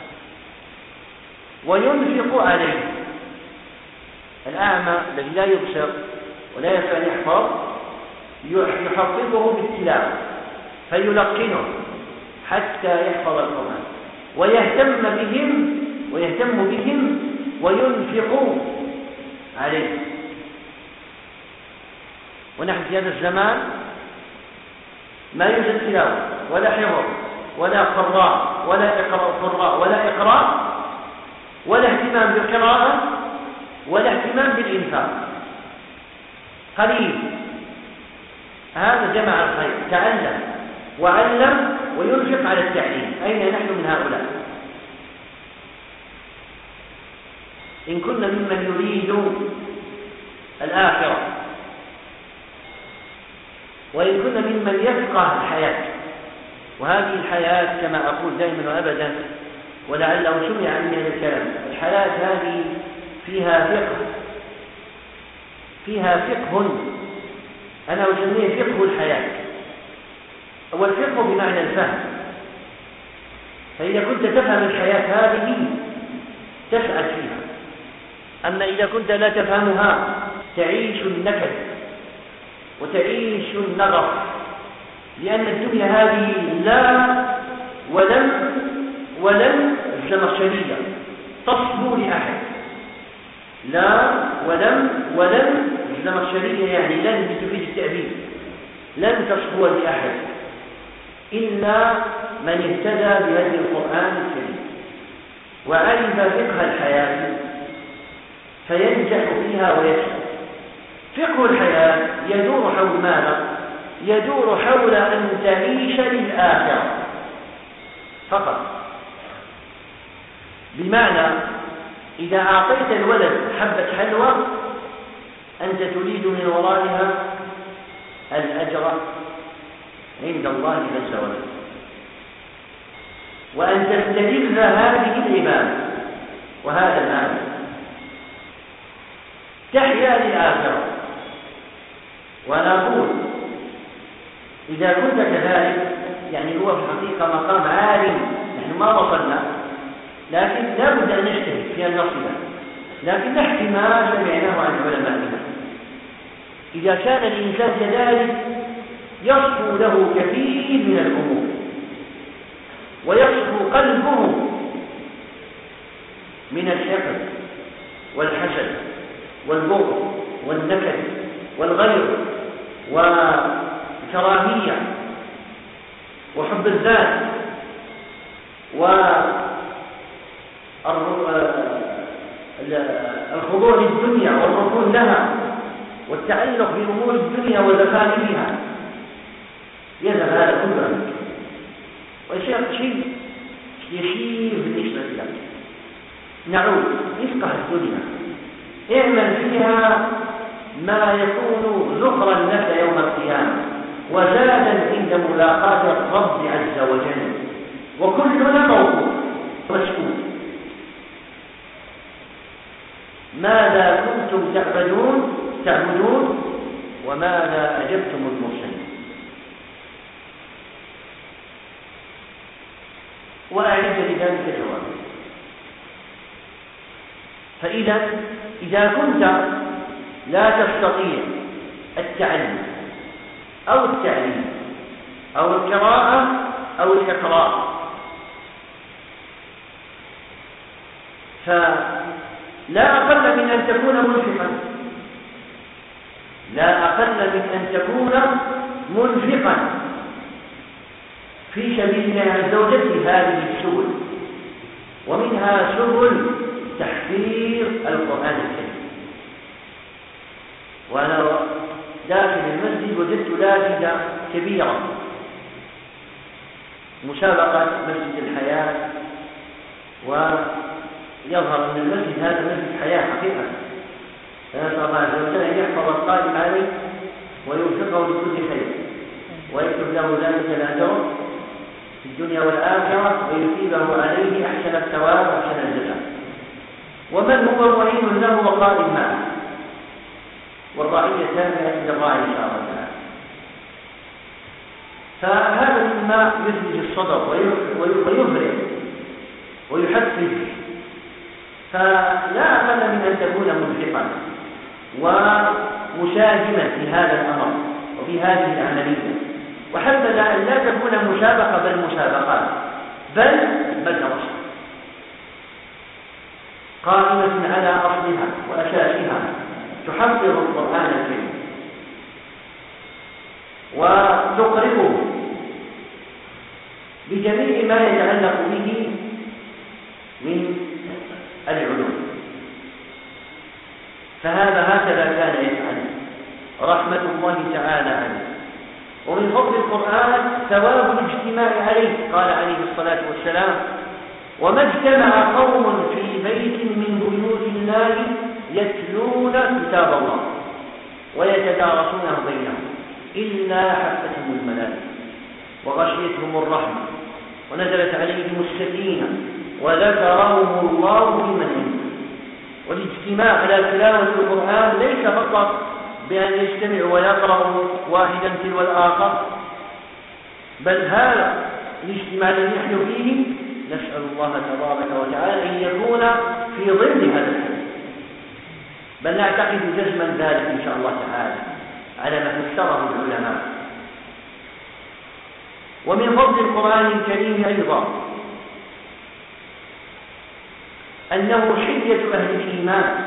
وينفق عليه. الأعمى الذي لا يبصر ولا يستطيع أن يحفظ يحفظه بالتلاوة فيلقنه حتى يحفظ القرآن، ويهتم بهم ويهتم بهم وينفق عليه. ونحن في هذا الزمان ما يوجد تلاوة ولا حفظ ولا قراء ولا قراء ولا إقراء ولا اهتمام بالقراءة ولا اهتمام بالإنفاق. قليل. هذا جمع الخير، تعلم وعلم وينفق على التعليم. أين نحن من هؤلاء؟ إن كنا ممن يريد الآخرة، وإن كنا ممن يفقه الحياة، وهذه الحياة كما أقول دائما وأبدا ولعله سمع من هذا الكلام، الحياة هذه فيها فقه، فيها فقه، أنا أسميه فقه الحياة. والفقه بمعنى الفهم، فإذا كنت تفهم الحياة هذه تسعد فيها، أما إذا كنت لا تفهمها تعيش النكد وتعيش النغص، لأن الدنيا هذه لا ولن ولن الزمخشرية تصبو لأحد، لا ولم ولن الزمخشرية يعني لن بتفيد التأبيد، لن تصبو لأحد إلا من اهتدى بهدي القرآن الكريم وعرف فقه الحياة فينجح فيها ويكسب. فقه الحياة يدور حول ماذا؟ يدور حول أن تعيش للآخرة فقط. بمعنى إذا أعطيت الولد حبة حلوى أنت تريد من ورائها الأجر عند الله عز وجل، وأن تستلذ هذه العبادة وهذا العمل، تحيا للآخرة. وأنا أقول إذا كنت كذلك يعني هو في الحقيقة مقام عالٍ نحن ما وصلنا، لكن لا بد أن نجتهد في أن نصل، لكن نحكي ما سمعناه عن علمائنا. إذا كان الإنسان كذلك يصفو له كثير من الأمور ويصفو قلبه من الحقد والحسد والبغض والنكد والغير والكراهية وحب الذات والخضوع للدنيا والركون لها والتعلق بأمور الدنيا وزخارفها، يذهب هذا كله ويصير شيء يسير بالنسبة له. نعود افقه الدنيا، اعمل فيها ما يكون ذخرا لك يوم القيامة وزادا عند ملاقاة الرب عز وجل، وكلنا موقوف مسؤول. ماذا كنتم تعبدون تعبدون وماذا أجبتم المرسلين؟ وأعد لذلك جوابا. فإذا إذا كنت لا تستطيع التعلم أو التعليم أو القراءة أو الإقراء، فلا أقل من أن تكون منفقا، لا أقل من أن تكون منفقا في سبيل الله عز وجل هذه السبل، ومنها سبل تحفيظ القرآن الكريم. وأنا داخل المسجد وجدت لافتة كبيرة مسابقة مسجد الحياة، ويظهر أن المسجد هذا مسجد حياة حقيقة، فنسأل الله عز وجل أن يحفظ القائم عليه ويوفقه لكل خير ويكتب له ذلك الأجر في الدنيا والآخرة ويثيبه عليه أحسن الثواب وأحسن الجزاء. ومن هو معين له وقائم معه، والرعية تابعة للراعي إن شاء الله تعالى. فهذا مما يثلج الصدر ويفرح ويحفز، فلا أقل من أن تكون منفقا ومساهما في هذا الأمر وفي هذه العملية، وحبذا أن لا تكون مسابقة بل مسابقات بل مدرسة قائمة على أصلها وأساسها تحفظ القرآن الكريم وتقربه بجميع ما يتعلق به من العلوم. فهذا هكذا كان يفعل رحمة الله تعالى عليه. ومن فضل القرآن ثواب الاجتماع عليه، قال عليه الصلاة والسلام: وما اجتمع قوم في بيت من بيوت الله يتلون كتاب الله ويتدارسونه بينهم إلا حفتهم الملائكة وغشيتهم الرحمة ونزلت عليهم السكينة وذكرهم الله في من عنده. والاجتماع على تلاوة القرآن ليس فقط بأن يجتمعوا ويقرأوا واحدا تلو الآخر، بل هذا الاجتماع الذي نحن فيه نسأل الله تبارك وتعالى أن يكون في ضمن هذا الحديث، بل نعتقد جزما ذلك إن شاء الله تعالى على ما فسره العلماء. ومن فضل القرآن الكريم أيضا أنه حلية أهل الإيمان.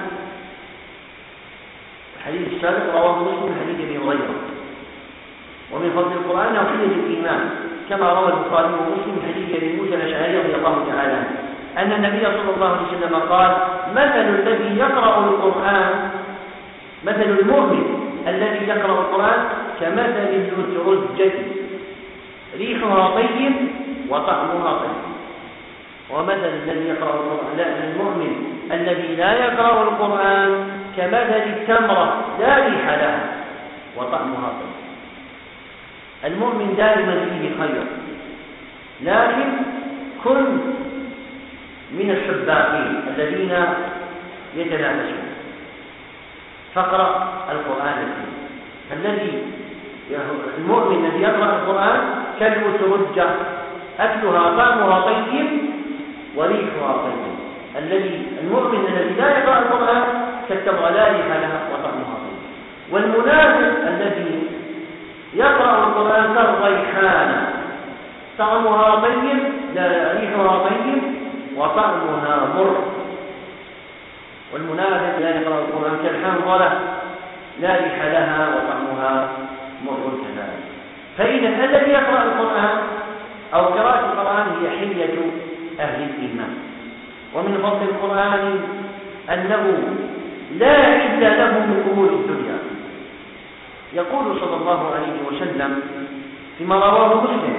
الحديث السابق رواه مسلم حديث ابي هريره. ومن فضل القرآن أنه حلية الإيمان، كما روى البخاري ومسلم حديث ابي موسى الأشعري رضي الله تعالى عنه أن النبي صلى الله عليه وسلم قال: مثل الذي يقرأ القرآن مثل المؤمن الذي يقرأ القرآن كمثل الأترجة ريحها طيب وطعمها طيب. ومثل الذي يقرأ القرآن لا المؤمن الذي لا يقرأ القرآن كمثل التمرة لا ريح لها وطعمها طيب. المؤمن دائما فيه خير، لكن كن من السباقين الذين يتنافسون، فاقرأ القرآن الكريم. الذي المؤمن الذي يقرأ القرآن كالأترجة أكلها طعمها طيب وريحها طيب. الذي المؤمن الذي لا يقرأ القرآن كالتمرة لا ريح لها وطعمها طيب. والمنافق الذي يقرأ القرآن كالريحانة طعمها طيب لا ريحها طيب وطعمها مر. والمنافق لا يقرأ القرآن كالحنظلة لا ريح لها وطعمها مر كذلك. فإذا الذي يقرأ القرآن أو قراءة القرآن هي حلية أهل الإيمان. ومن فضل القرآن أنه لا عد له من أمور الدنيا. يقول صلى الله عليه وسلم فيما رواه مسلم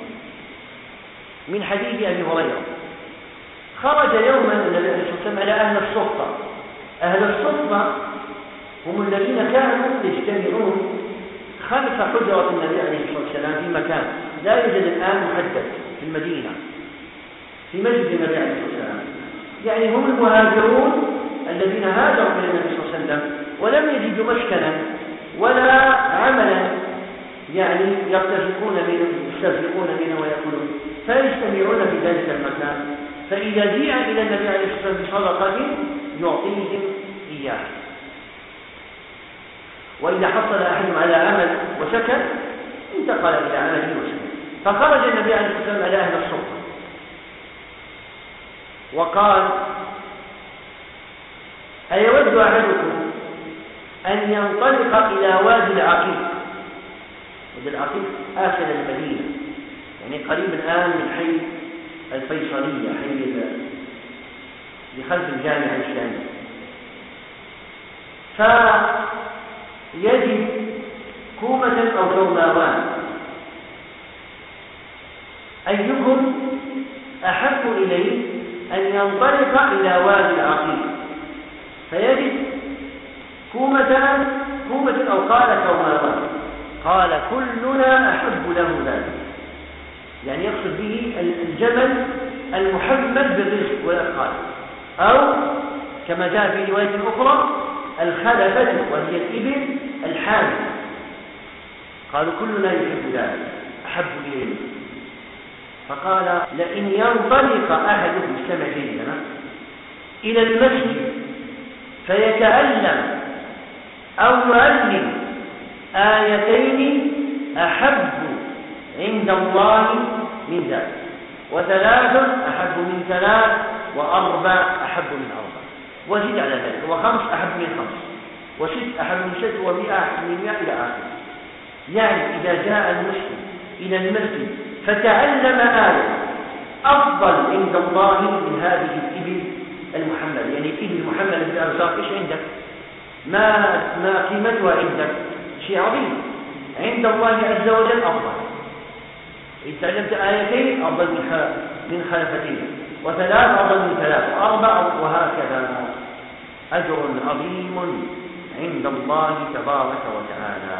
من حديث أبي هريرة: خرج يوما النبي عليه الصلاة والسلام على أهل الصفة. أهل الصفة هم الذين كانوا يجتمعون خلف حجرة النبي عليه الصلاة والسلام في مكان لا يوجد الآن محدد في المدينة، في مسجد النبي عليه الصلاة والسلام. يعني هم المهاجرون الذين هاجروا إلى النبي صلى الله عليه وسلم ولم يجدوا مسكنا ولا عملا يعني يرتزقون منه يسترزقون منه ويأكلون، فيجتمعون في ذلك المكان. فإذا جيء إلى النبي عليه الصلاة والسلام بصدقة يعطيهم إياه، وإذا حصل أحدهم على عمل وسكن انتقل إلى عمله وسكن. فخرج النبي عليه الصلاة والسلام على أهل الصفة وقال: أيود أحدكم أن ينطلق إلى وادي العقيق؟ وادي العقيق آخر المدينة، يعني قريب الآن من حي الفيصلية، حي بخلف الجامعة الإسلامية. فيجد كومة أو ثوبان: أيكم أحب إليه أن ينطلق إلى وادي العقيق فيجد كومة كومة أو قال ثوبان؟ قال: كلنا أحب له ذلك. يعني يقصد به الجبل المحمد بالرزق والأثقال، أو كما جاء في رواية أخرى الخلفة وهي الإبل الحامل. قالوا كلنا يحب ذلك أحب إليه. فقال: لئن ينطلق أحدكم استمع جيدا إلى المسجد فيتعلم أو يعلم آيتين أحب عند الله من ذلك، وثلاث أحب من ثلاث، وأربع أحب من أربع، وزد على ذلك، وخمس أحب من خمس، وست أحب من ست، ومئة أحب من مئة إلى آخره. يعني إذا جاء المسلم إلى المسجد فتعلم آية أفضل عند الله من هذه الإبل المحملة، يعني الإبل المحملة بالأرزاق إيش عندك؟ ما ما قيمتها عندك؟ شيء عظيم عند الله عز وجل أفضل. إذا تعلمت آيتين أفضل من خلفتين، وثلاث أفضل من ثلاث، وأربع، وهكذا. أجر عظيم عند الله تبارك وتعالى.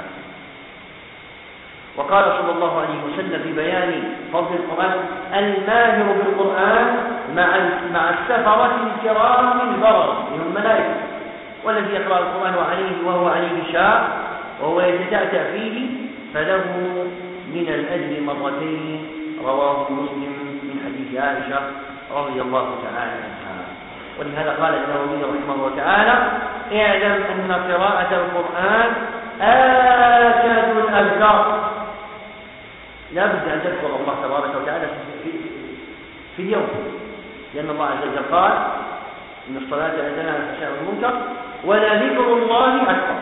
وقال صلى الله عليه وسلم في بيان فضل القرآن: الماهر بالقرآن مع مع السفرة الكرام البرر، هم الملائكة، والذي يقرأ القرآن وعليه وهو عليه شاق وهو يتتأتأ فيه فله من الأجر مرتين. رواه مسلم من حديث عائشة رضي الله تعالى عنها. ولهذا قال النووي رحمه الله تعالى: اعلم أن قراءة القرآن آكد الأذكار. لا بد أن تذكر الله تبارك وتعالى في اليوم، لأن الله عز وجل قال: إن الصلاة لا تنهى عن الفحشاء والمنكر ولذكر الله أكبر.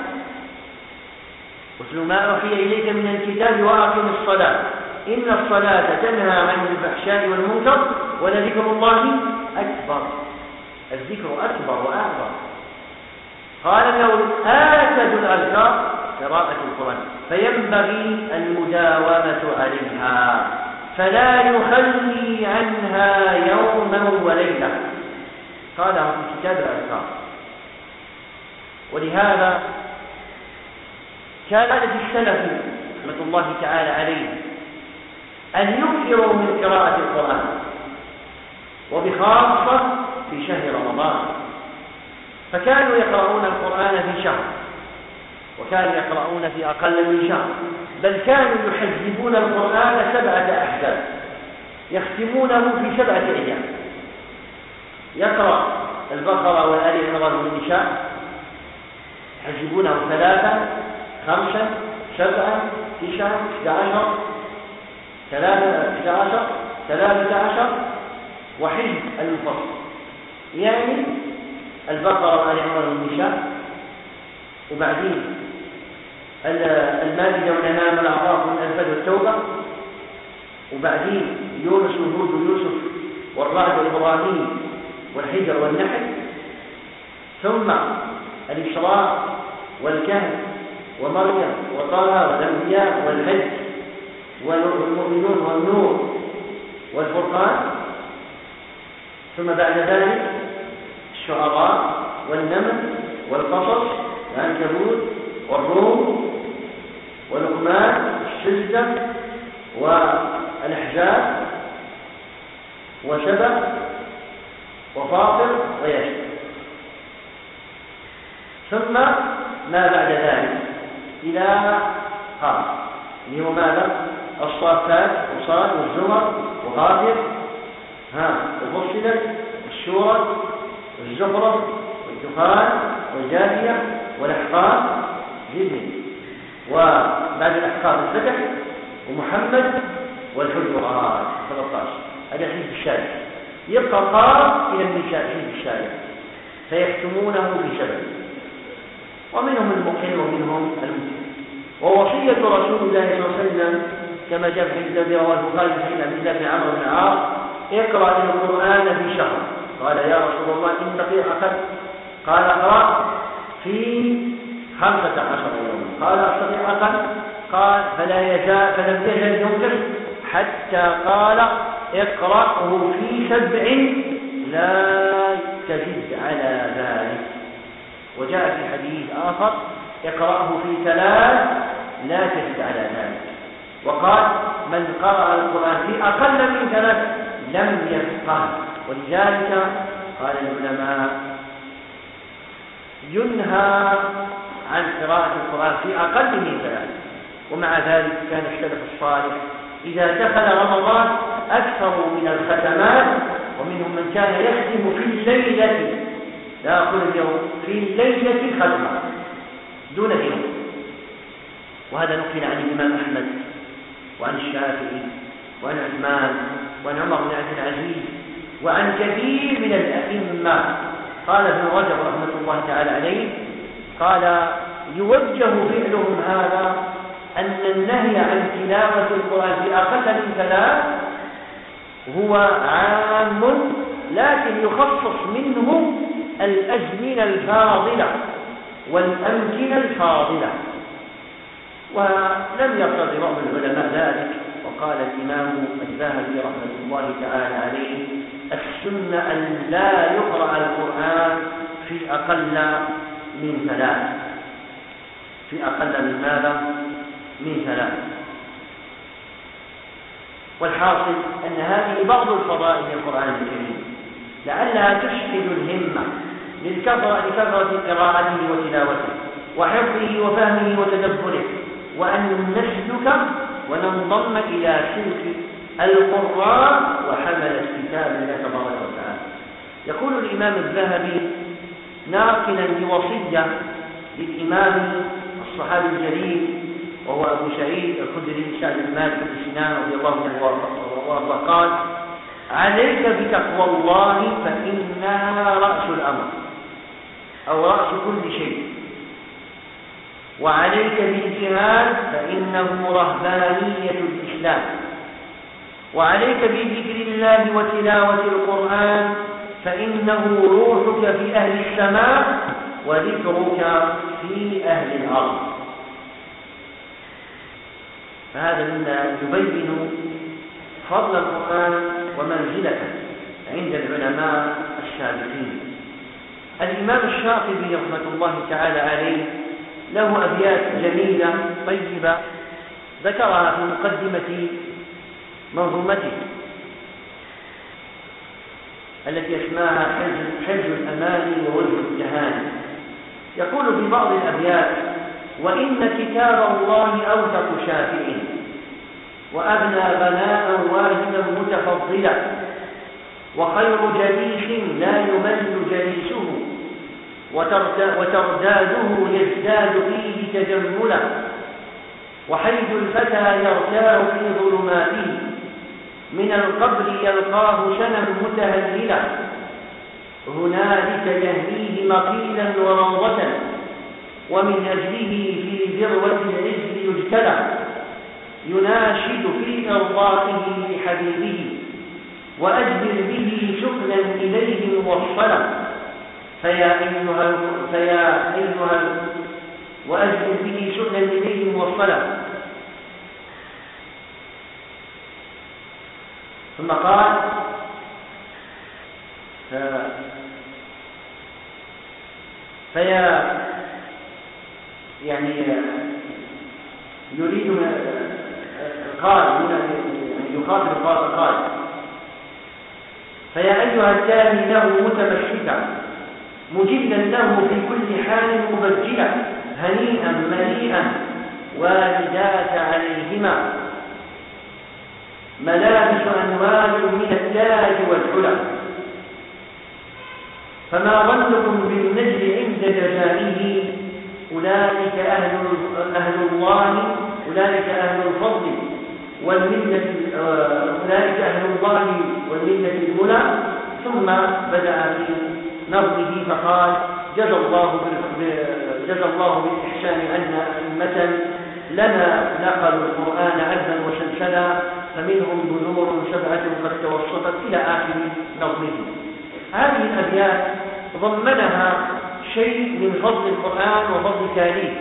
واتل ما أوحي إليك من الكتاب وأقم الصلاة إن الصلاة تنهى عن الفحشاء والمنكر ولذكر الله أكبر. الذكر أكبر وأعظم. قال له: آكد الأذكار قراءة القرآن، فينبغي المداومة عليها فلا يخلي عنها يوما وليلة. قاله في كتاب الأذكار. ولهذا كان السلف رحمة الله تعالى عليه أن يكثروا من قراءة القرآن، وبخاصة في شهر رمضان، فكانوا يقرؤون القرآن في شهر، وكانوا يقرؤون في أقل من شهر، بل كانوا يحزبون القرآن سبعة أحزاب يختمونه في سبعة أيام. يقرأ البقرة والآل عمران والنساء يحزبونه ثلاثة، خمسة، سبعة، تسعة، أحد عشر، ثلاثة، أحد عشر، ثلاثة عشر، وحزب المفصل، يعني البقرة والآل عمران والنساء، وبعدين المائدة والأنعام والأعراف والأنفال والتوبة، وبعدين يونس وهود ويوسف والرعد وإبراهيم والحجر والنحل، ثم الإسراء والكهف ومريم وطه والأنبياء والحج والمؤمنون والنور والفرقان، ثم بعد ذلك الشعراء والنمل والقصص والعنكبوت والروم ولقمان السجدة والأحزاب وسبأ وفاطر وياسين، ثم ما بعد ذلك إلى قاف اللي هو ماذا؟ الصافات وصاد والزمر وغافر ها وفصلت والشورى والزخرف والدخان والجاثية والأحقاف جدا، وبعد الأحقاف الفتح ومحمد والحجرات ثلاثة عشر. هذا حزب الشارع. يبقى قاف إلى النساء حزب الشارع فيختمونه بسبب، ومنهم المقل ومنهم المسلم. ووصية رسول الله صلى الله عليه وسلم كما جاء في حديث البخاري في عبد الله بن عمرو بن العاص: اقرأ القرآن في شهر. قال: يا رسول الله إن بقي أقل. قال: اقرأ في خمسة عشر يوما. قال: أستطيع أقل. قال: فلا يزال فلم يزل ينقص حتى قال: اقرأه في سبع لا تزد على ذلك. وجاء في حديث آخر: اقرأه في ثلاث لا تزد على ذلك. وقال: من قرأ القرآن في أقل من ثلاث لم يفقه. ولذلك قال العلماء: ينهى عن قراءة القرآن في أقل من ثلاث. ومع ذلك كان السلف الصالح إذا دخل رمضان أكثروا من الختمات، ومنهم من كان يختم في الليلة لا كل يوم، في الليلة ختمة دون يوم. وهذا نقل عن الإمام أحمد وعن الشافعي وعن عثمان وعن عمر بن عبد العزيز وعن كثير من الأئمة. قال ابن رجب رحمة الله تعالى عليه: قال: يوجه فعلهم هذا أن النهي عن تلاوة القرآن في أقل من ثلاث هو عام، لكن يخصص منه الأزمنة الفاضلة والأمكنة الفاضلة. ولم يقتضي بعض العلماء ذلك، وقال الإمام الذهبي رحمه الله تعالى عليه: السنة أن لا يقرأ القرآن في أقل من ثلاث، في أقل من ماذا؟ من ثلاث. والحاصل أن هذه بعض الفضائل من القرآن الكريم، لعلها تشحذ الهمة للكثرة لكثرة قراءته وتلاوته وحفظه وفهمه وتدبره، وأن نسلك وننضم إلى سلك القراء وحملة كتاب الله تبارك وتعالى. يقول الإمام الذهبي ناقلا لوصية للإمام الصحابي الجليل وهو أبو سعيد الخدري سعد بن مالك بن سنان رضي الله عنه وارضاه، قال: عليك بتقوى الله فإنها رأس الأمر أو رأس كل شيء، وعليك بالجهاد فإنه رهبانية الإسلام، وعليك بذكر الله وتلاوة القرآن فإنه روحك في أهل السماء وذكرك في أهل الأرض. فهذا مما يبين فضل القرآن ومنزلته عند العلماء السابقين. الإمام الشاطبي رحمة الله تعالى عليه له أبيات جميلة طيبة ذكرها في مقدمة منظومته التي اسمها حرز الأماني ووجه التهاني. يقول في بعض الأبيات: وإن كتاب الله أوثق شافع وأبنى بناء واحدا متفضلا، وخير جليس لا يمل جليسه وترداده يزداد فيه تجملا، وحيث الفتى يرتاع في ظلماته من القبر يلقاه سنا متهللا، هنالك يهديه مقيلا وروضة ومن أجله في ذروة العز يجتلى، يناشد في إرضاته لحبيبه وأجبر به شكلا إليه موصلا، فيا أيها فيا أيها وأجبر به شكلا إليه موصلا. ثم قال: فيا يعني يريد قال يخاطب قال: فيا أيها التالي له متمسكا مجلا له في كل حال مبجلا، هنيئا مليئا والدات عليهما ملابس أنوار من التاج والحلى، فما ظنكم بالنجل عند جزائه، أولئك أهل, أهل الله أولئك أهل الفضل والمنة أولئك أهل الله والمنة المنى. ثم بدأ في نظمه فقال: جزى الله جزى الله بالإحسان عنا أئمة لنا نقلوا القرآن عذبا وسلسلا، فمنهم بذور سبعة قد توسطت إلى آخر نظمه. هذه الأبيات ضمنها شيء من فضل القرآن وفضل تاليه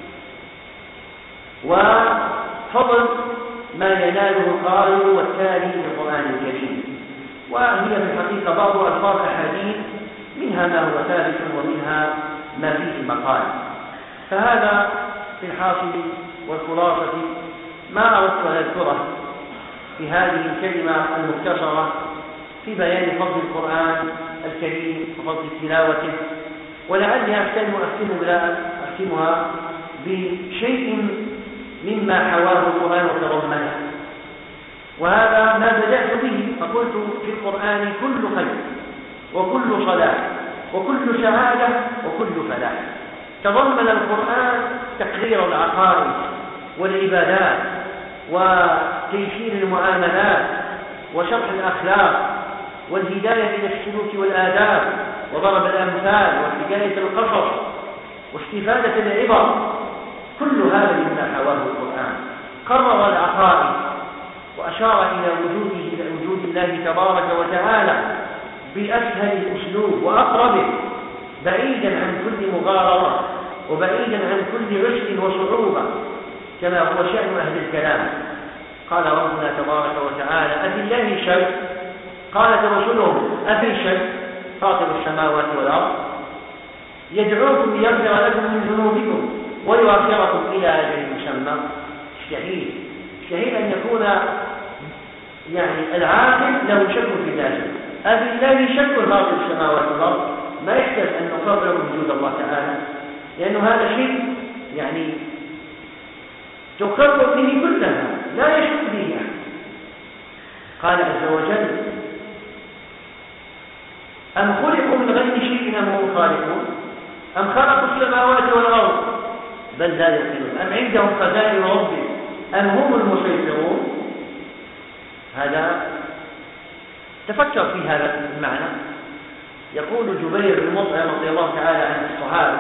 وفضل ما يناله القارئ والتالي للقرآن الكريم، وهي في الحقيقة بعض ألفاظ أحاديث منها ما هو ثابت ومنها ما فيه مقال. فهذا في الحاصل والخلاصة ما أردت أن أذكره في هذه الكلمة المختصرة في بيان فضل القرآن الكريم وفضل تلاوته، ولعلي أحسن أختمها بشيء مما حواه القرآن وتضمنه، وهذا ما بدأت به فقلت: في القرآن كل خير وكل صلاح وكل سعادة وكل فلاح. تضمن القرآن تقرير العقائد والعبادات وتيسير المعاملات وشرح الأخلاق والهداية إلى السلوك والآداب وضرب الأمثال وحكاية القصص واستفادة العبر. كل هذا مما حواه القرآن. قرر العقائد وأشار إلى وجوده إلى وجود الله تبارك وتعالى بأسهل الأسلوب وأقربه، بعيدا عن كل مغاررة وبعيدا عن كل عسر وصعوبة. كما هو شأن أهل الكلام. قال ربنا تبارك وتعالى: أفي الله شك؟ قالت رسلهم: أفي شك؟ فاطر السماوات والأرض يدعوكم ليغفر لكم من ذنوبكم ويؤخركم إلى أجل مسمى. شهيد شهيد أن يكون يعني العاقل له شك في ذلك. أفي الله شك فاطر السماوات والأرض؟ ما يحتاج أن نقرر وجود الله تعالى، لأنه هذا شيء يعني تقرر به كلها، لا يشك به أحد. قال عز وجل: أم خلقوا من غير شيء أم هم الخالقون أم خلقوا السماوات والأرض بل لا يوقنون أم عندهم خزائن ربهم أم هم المسيطرون. هذا تفكر في هذا المعنى. يقول جبير بن مطعم رضي الله تعالى عن الصحابة: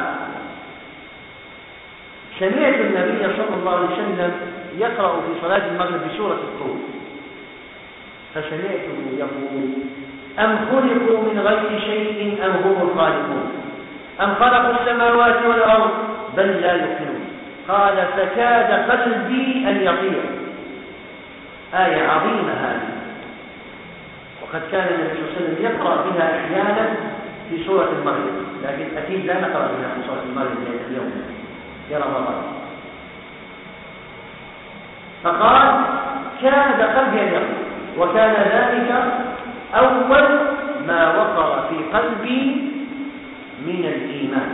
سمعت النبي صلى الله عليه وسلم يقرأ في صلاة المغرب بسورة الطور، فسمعته يقول: أم خلقوا من غير شيء أم هم الخالقون أم خلقوا السماوات والأرض بل لا يوقنون. قال: فكاد قلبي أن يطير. آية عظيمة هذه، وقد كان النبي صلى الله عليه وسلم يقرأ بها أحيانا في سورة المغرب، لكن أكيد لا نقرأ بها في سورة المغرب اليوم في رمضان. فقال: كاد قلبي أن يطير، وكان ذلك أول ما وقر في قلبي من الإيمان.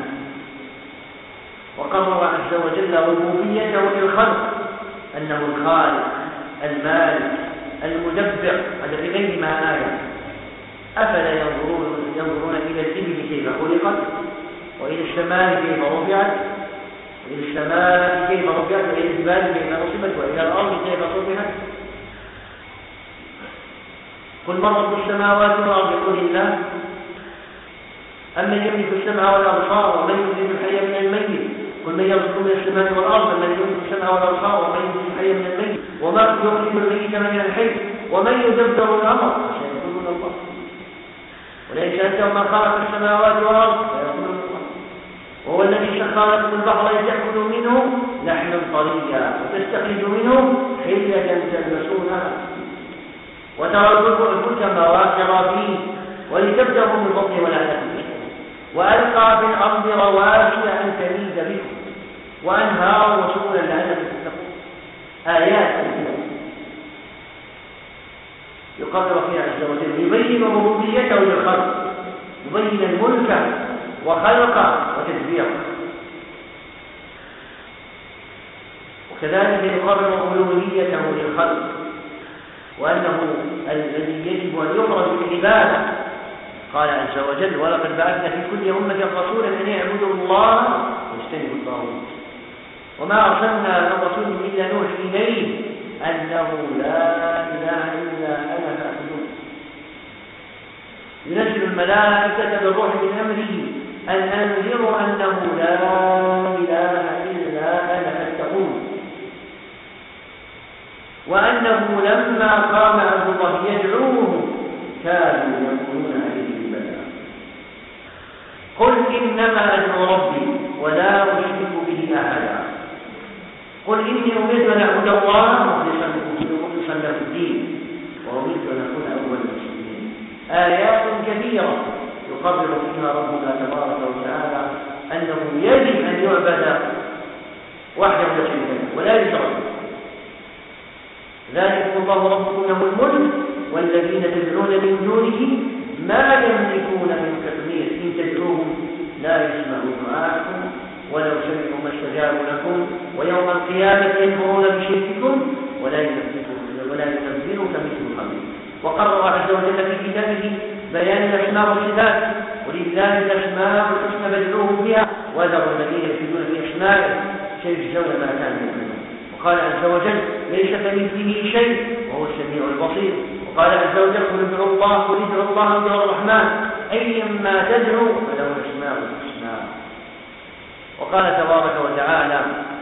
وقرر عز وجل ربوبيته للخلق، أنه الخالق المالك المدبر. هذا في غير ما آية: أفلا ينظرون ينظرون إلى الإبل كيف خلقت وإلى السماء كيف رفعت وإلى السماء كيف رفعت وإلى الجبال كيف نصبت وإلى الأرض كيف سطحت. قل من رب السماوات والأرض قل الله أمن يملك السمع والأبصار ومن يخرج الحي من الميت قل من يرزق من السماء والأرض من يملك السمع والأبصار ومن يخرج الحي من الميت وما يخرج الميت من الحي ومن يدبر الأمر فسيقولون الله. ولئن سألتهم من خلق السماوات والأرض فيقولون الله. وهو الذي سخر لكم البحر لتأكلوا منه لحما طريا وتستخرجوا منه حلية تلبسونها وترى الفلك مواخر فيه ولتبتغوا من فضله ولعلكم تشكرون. وألقى في الأرض رواسي أن تميد بكم وأنهار وسبلا لعلكم تتقون. آيات كثيرة يقرر فيها عز وجل يبين ربوبيته للخلق، يبين الملك وخلقه وتدبيره. وكذلك يقرر ألوهيته للخلق، وأنه الذي يجب أن يفرد بالعبادة. قال عز وجل: ولقد بعثنا في كل أمة رسولا أن يعبدوا الله واجتنبوا الطاغوت وما أرسلنا من رسول إلا نوحي إليه أنه لا إله إلا أنا فاعبدون. ينزل الملائكة بالروح من أمره أن أنذروا أنه لا إله إلا أنا فاتقون، وأنه لما قام عبد الله يدعوه كانوا يقولون عليه بلى. قل إنما أدعو ربي ولا أشرك به أحدا قل إني أمرت أن أعبد الله مخلصا له الدين وأمرت أن أكون أول المسلمين. آيات كثيرة يقرر فيها ربنا تبارك وتعالى أنه يجب أن يعبد وحده لا شريك له ولا يشرك. ذلكم الله ربكم له الملك والذين تدعون من دونه ما يملكون من تدمير إن تدعوهم لا يسمعوا دعاءكم ولو سمعوا ما استجابوا لكم ويوم القيامة يكفرون بشرككم ولا ينبئك ولا ينبئك مثل خبير. وقرر عز وجل في كتابه بيان الأسماء والصفات: ولله الأسماء الحسنى فادعوه بها وذروا الذين يلحدون في أسمائه سيجزون ما كانوا يعملون. وقال عز وجل: ليس كمثله شيء وهو السميع البصير. وقال عز وجل: قل ادعوا الله قل ادعوا الله او الرحمن ايما تدعوا فله الاسماء الحسنى. وقال تبارك وتعالى: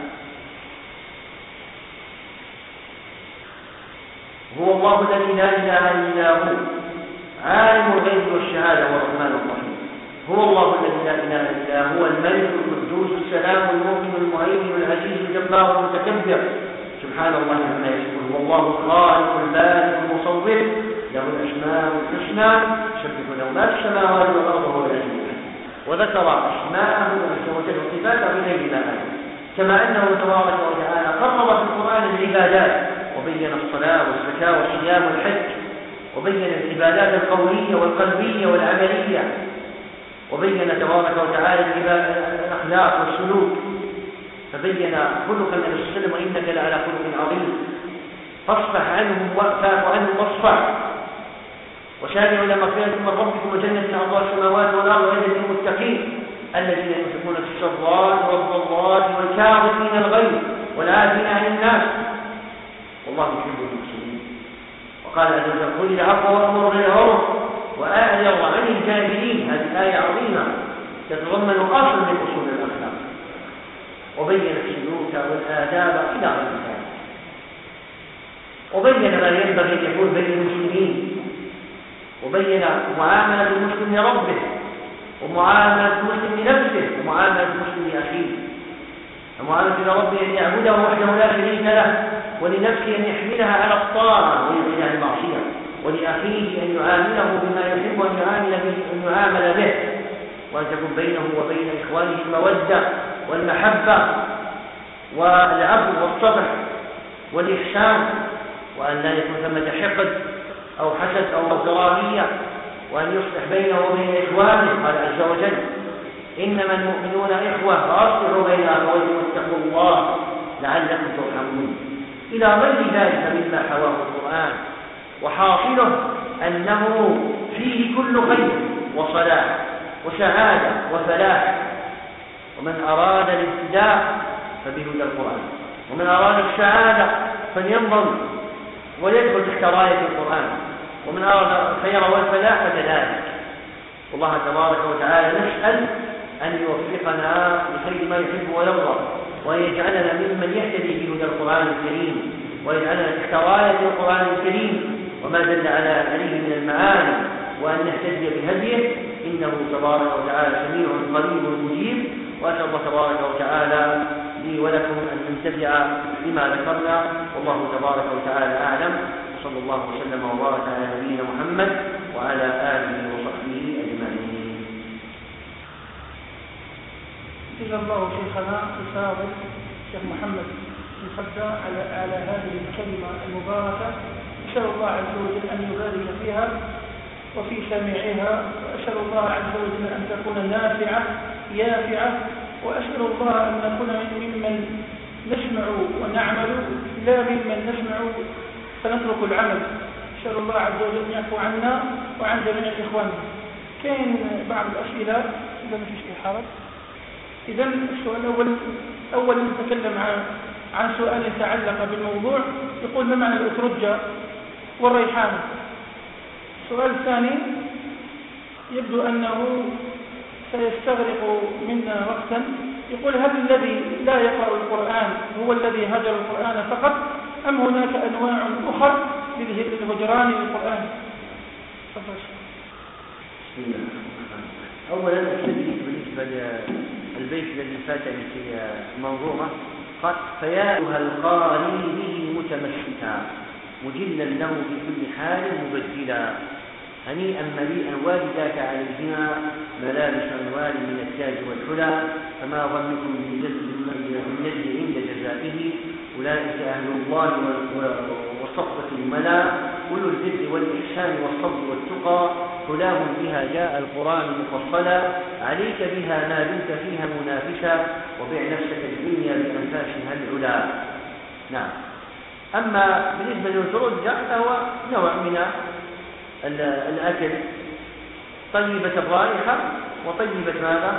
هو الله الذي لا اله الا هو عالم الغيب والشهاده والرحمن الرحيم هو الله الذي لا إله إلا هو الملك القدوس السلام المؤمن المهيمن العزيز الجبار المتكبر سبحان الله عما يصفون. والله الخالق البارئ المصور له الأسماء الحسنى يسبح له ما في السماوات والأرض وهو العزيز الحكيم. وذكر أسماءه عز وجل وصفاته بغير ما آية، كما أنه تبارك وتعالى قرر في القرآن العبادات وبين الصلاة والزكاة والصيام والحج، وبين العبادات القولية والقلبية والعملية، وبين تبارك وتعالى الأخلاق والسلوك، فبين خلق النبي صلى الله عليه وسلم وإنك لعلى خلق عظيم فاصفح عنهم واعف عنهم واصفح وسارعوا إلى مغفرة من ربكم وجنة عرضها السماوات والأرض وعدة للمتقين الذين ينفقون في السراء والضراء والكاظمين الغيظ والعافين عن الناس والله يحب المحسنين. وقال عز وجل خذ العفو وأمر بالعرف وأعرض عن الجاهلين. هذه آية عظيمة تتضمن أصل من أصول الأخلاق، وبين السلوك والآداب إلى غير ذلك، وبين ما ينبغي أن يكون بين المسلمين، وبين معاملة المسلم لربه ومعاملة المسلم لنفسه ومعاملة المسلم لأخيه. ومعاملة لربه أن يعبده وحده لا شريك له، ولنفسه أن يحملها على الطاعة ويبعد عن المعصية، ولأخيه أن يعامله بما يحب أن يعامل به, أن يعامل به، وأن تكون بينه وبين إخوانه المودة والمحبة والعفو والصفح والإحسان، وأن لا يكون ثمة حقد أو حسد أو كراهية، وأن يصلح بينه وبين إخوانه. قال عز وجل إنما المؤمنون إخوة فأصلحوا بين أخويكم واتقوا الله لعلكم ترحمون، إلى غير ذلك مما حواه القرآن. وحاصله أنه فيه كل خير وصلاح وسعادة وفلاح. ومن أراد الابتداء فبهدى القرآن، ومن أراد السعادة فلينظر ويدخل تحت راية القرآن، ومن أراد الخير والفلاح فكذلك. والله تبارك وتعالى نسأل أن يوفقنا لخير ما يحب ويرضى، وأن يجعلنا ممن يهتدي بهدى القرآن الكريم، ويجعلنا تحت راية القرآن الكريم وما دل على عليه من المعاني، وأن نهتدي بهديه إنه تبارك وتعالى سميع قريب مجيب. وأسأل الله تبارك وتعالى لي ولكم أن ننتفع بما ذكرنا، والله تبارك وتعالى أعلم. وصلى الله وسلم وبارك على نبينا محمد وعلى آله وصحبه أجمعين. جزا الله شيخنا الفاضل الشيخ محمد بن خلدة على على هذه الكلمة المباركة. أسأل الله عز وجل أن يبارك فيها وفي سامعها، وأسأل الله عز وجل أن تكون نافعة يافعة، وأسأل الله أن نكون ممن نسمع ونعمل لا ممن نسمع فنترك العمل. أسأل الله عز وجل أن يعفو عنا وعن جميع إخواننا. كاين بعض الأسئلة إذا ما فيش حرج. إذا السؤال الأول أولا نتكلم عن عن سؤال يتعلق بالموضوع، يقول ما معنى الأترجة والريحانة؟ السؤال الثاني يبدو أنه سيستغرق منا وقتا، يقول هل الذي لا يقرأ القرآن هو الذي هجر القرآن فقط، أم هناك أنواع أخرى للهجران للقرآن؟ أولا بالنسبة للبيت الذي فاتني في المنظومة قال فيا أيها القاري به متمسكا مجلا له في كل حال مبدلا هنيئا مليئا والداك عليهما ملابس أنوار من التاج والحلى فما ظنكم بالنجد عند جزائه أولئك أهل الله والصفوة الملا كل البر والإحسان والصبر والتقى حلاهم بها جاء القرآن مفصلا عليك بها ما دمت فيها منافسا وبع نفسك الدنيا بأنفاسها العلا. نعم. أما بالنسبة للترجع فهو نوع من الأكل طيبة الرائحة وطيبة ماذا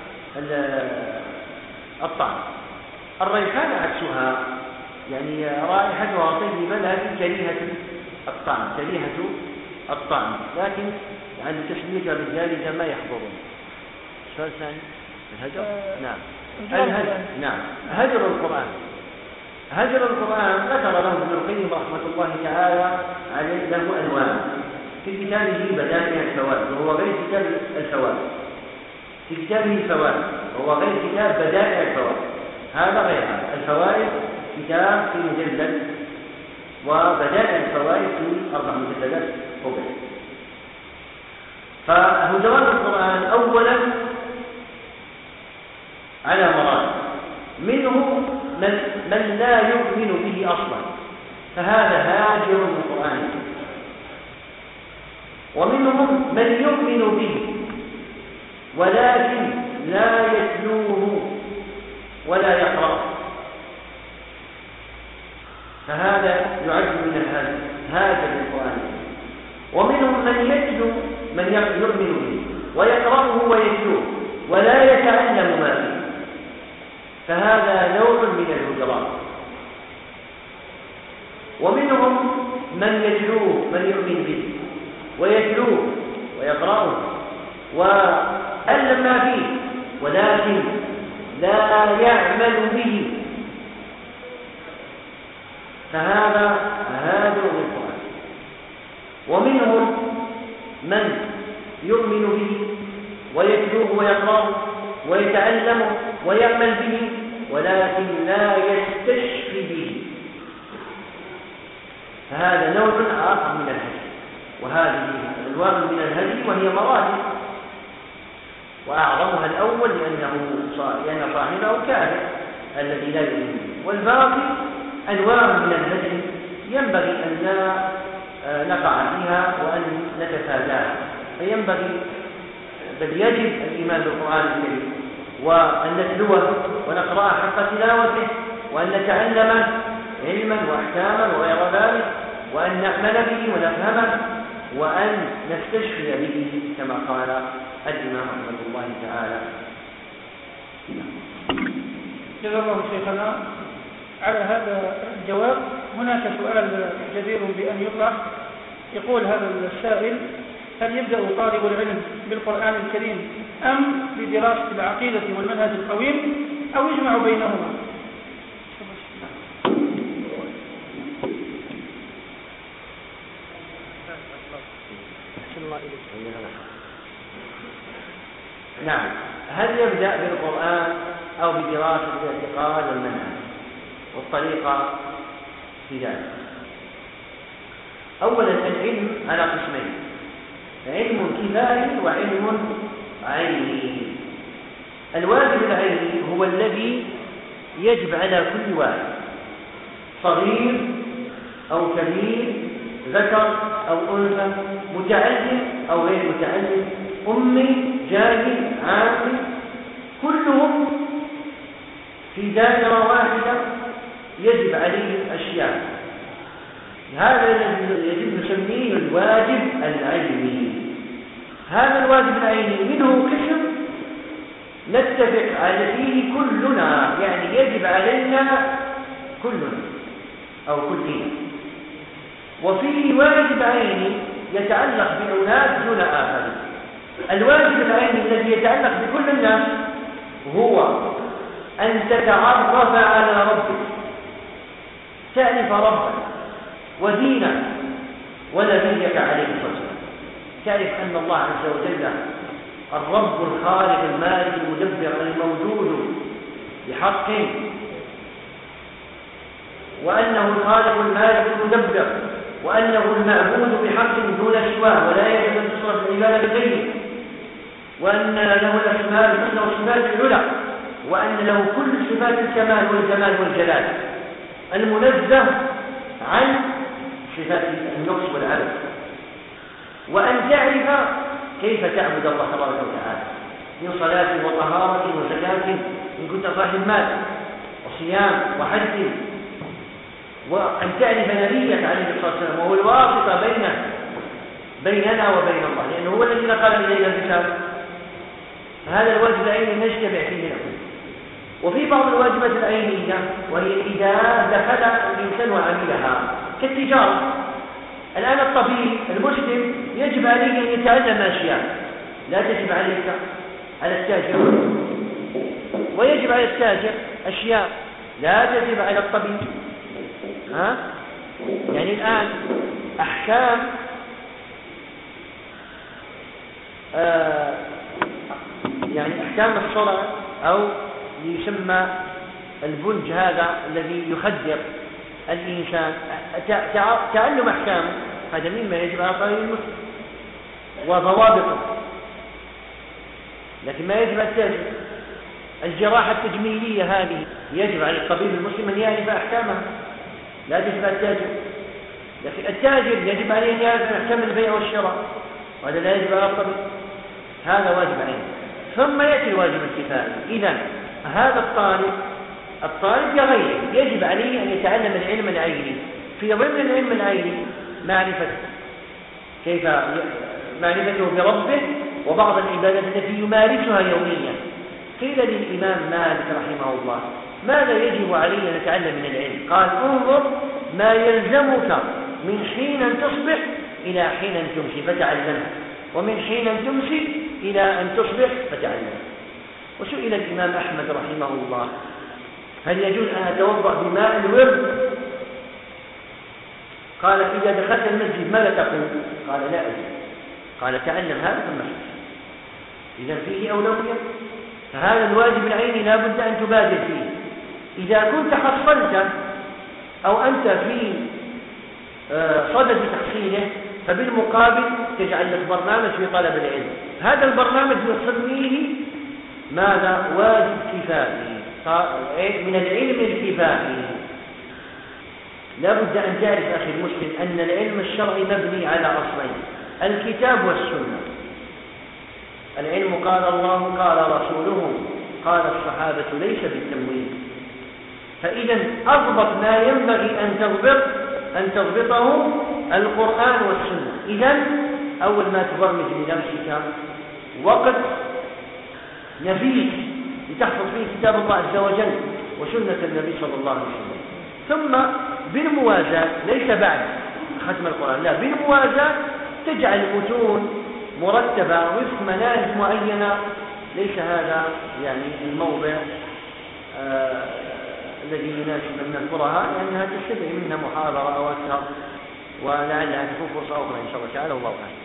الطعم. الريحان عكسها، يعني رائحتها طيبة لكن كريهة الطعم كريهة الطعم لكن يعني تسميتها بالجارجة ما يحضرون. السؤال الثاني الهجر. أه نعم الهجر. نعم هجر القرآن. هجر القرآن ذكر له ابن القيم رحمة الله تعالى عليه له أنواع في كتابه بدائع الفوائد وهو غير كتاب الفوائد. في كتابه الفوائد، وهو غير كتاب بدائع الفوائد، هذا غير هذا. الفوائد كتاب في مجلد، وبدائع الفوائد في أربع مجلدات قبل. فهجرات القرآن أولا على مراتب، منه من, من لا يؤمن به أصلا، فهذا هاجر للقرآن، ومنهم من يؤمن به ولكن لا يتلوه ولا يقرأ، فهذا يعد من الهاجر، هاجر للقرآن. ومنهم من يتلو، من يؤمن به ويقرأه ويتلوه ولا يتعلم ما فيه، فهذا نوع من الهجرات. ومنهم من يتلوه، من يؤمن به ويتلوه ويقرأه وألم ما فيه ولكن لا يعمل به، فهذا هاجر للقرآن. ومنهم من يؤمن به ويتلوه ويقرأه ويتعلمه ويعمل به ولكن لا يستشفي به، فهذا نوع آخر من الهدي. وهذه أنواع من الهدي وهي مراتب، وأعظمها الأول لأنه لأن صاحبه كافر الذي لا يؤمن، والباقي أنواع من الهدي ينبغي أن لا نقع فيها وأن نتفاداها، فينبغي بل يجب الإيمان بالقرآن الكريم وأن نتلوه ونقرأه حق تلاوته، وأن نتعلمه علما وأحكاما وغير ذلك، وأن نعمل به ونفهمه، وأن نستشفي به كما قال الإمام رحمه الله تعالى. جزا الله شيخنا على هذا الجواب. هناك سؤال جدير بأن يطرح. يقول هذا السائل: هل يبدأ طالب العلم بالقرآن الكريم أم بدراسة العقيدة والمنهج القويم أو يجمع بينهما؟ نعم، هل يبدأ بالقرآن أو بدراسة الاعتقاد والمنهج والطريقة في ذلك؟ أولا العلم على قسمين: علم كفاية وعلم عيني. الواجب العيني هو الذي يجب على كل واحد، صغير أو كبير، ذكر أو أنثى، متعلم أو غير متعلم، أمي، جاهل، عامل، كلهم في دائرة واحدة يجب عليهم أشياء. هذا الذي يجب نسميه الواجب العيني. هذا الواجب العيني منه قسم نتفق على فيه كلنا، يعني يجب علينا كلنا أو كلنا. وفيه واجب عيني يتعلق بأناس دون آخرين. الواجب العيني الذي يتعلق بكل الناس هو أن تتعرف على ربك، تعرف ربك ودينك ونبيك عليه الصلاة والسلام، تعرف أن الله عز وجل الرب الخالق المالك المدبر الموجود بحق، وأنه الخالق المالك المدبر، وأنه المعبود بحق دون سواه ولا يجب أن تصرف العبادة بغيره، وأن له الأسماء الحسنى والصفات العلى، وأن له كل صفات الكمال والجمال والجلال، المنزه عن صفات النقص والعبث، وأن تعرف كيف تعبد الله تبارك وتعالى من صلاة وطهارة وزكاة إن كنت صاحب مال، وصيام وحج، وأن تعرف نبيك عليه الصلاة والسلام وهو الواسطة بين بيننا وبين الله، لأنه هو الذي نقل إلينا الكتاب. هذا الواجب العيني نجتمع فيه نقول. وفي بعض الواجبات العينية وهي إذا دخل الإنسان وعملها كالتجارة. الآن الطبيب المسلم يجب عليه أن يتعلم أشياء لا تجب عليك على التاجر، ويجب على التاجر أشياء لا تجب على الطبيب. ها؟ يعني الآن أحكام آه يعني أحكام الصلاة، أو يسمى البنج هذا الذي يخدر الإنسان تعلم أحكامه، هذا مما يجب على طالب المسلم وضوابطه، لكن ما يجب التاجر. الجراحة التجميلية هذه يجب على الطبيب المسلم أن يعرف أحكامها، لا تجب التاجر. لكن التاجر يجب عليه أن يعرف أحكام البيع والشراء، وهذا لا يجب على الطبيب، هذا واجب عليه. ثم يأتي الواجب الكفائي. إذن هذا الطالب الطالب كغيره يجب عليه أن يتعلم العلم العيني. في ضمن العلم العيني معرفة كيف معرفته بربه وبعض العبادات التي يمارسها يوميا. قيل للإمام مالك رحمه الله: ماذا يجب علي أن أتعلم من العلم؟ قال: انظر ما يلزمك من حين أن تصبح إلى حين أن تمسي فتعلمها، ومن حين أن تمسي إلى أن تصبح فتعلمها. وسئل الإمام أحمد رحمه الله: هل يجوز أن أتوضأ بماء الورد؟ قال: إذا دخلت المسجد ماذا تقول؟ قال: لا أدري. قال: تعلم هذا ثم اسجد. إذا فيه أولوية، فهذا الواجب العيني لا بد أن تبادر فيه. إذا كنت حصلت أو أنت في صدد تحصيله، فبالمقابل تجعل لك برنامج في طلب العلم. هذا البرنامج نسميه ماذا؟ واجب كفائي، من العلم الكفائي. لا بد أن تعرف أخي المسلم أن العلم الشرعي مبني على أصلين: الكتاب والسنة. العلم قال الله قال رسوله قال الصحابة، ليس بالتمويل. فإذا أضبط ما ينبغي أن تضبط أن تضبطه القرآن والسنة. إذن أول ما تبرمج لنفسك وقت نفيس لتحفظ فيه كتاب الله عز وجل وسنة النبي صلى الله عليه وسلم. ثم بالموازاة، ليس بعد ختم القرآن، لا، بالموازاة تجعل متون مرتبة وفق مناهج معينة. ليس هذا يعني الموضع آه الذي يناسب من الفقهاء، لأنها تستدعي منا محاضرة أو أكثر، ولعلها تكون فرصة أخرى إن شاء الله تعالى. والله أعلم.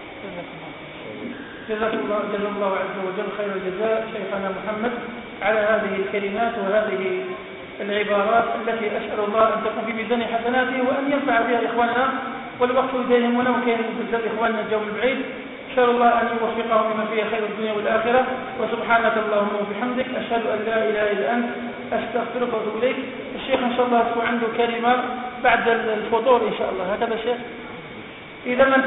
جزاك الله جزا الله عز وجل خير الجزاء شيخنا محمد على هذه الكلمات وهذه العبارات التي أسأل الله أن تكون في ميزان حسناته وأن ينفع بها إخواننا والوقت إليهم ولو كان بالذات إخواننا الجو البعيد. أسأل الله أن يوفقهم لما فيه خير الدنيا والآخرة. وسبحانك اللهم وبحمدك أشهد أن لا إله إلا أنت أستغفرك وأتوب إليك. الشيخ إن شاء الله تكون عنده كلمة بعد الفطور إن شاء الله. هكذا الشيخ إذا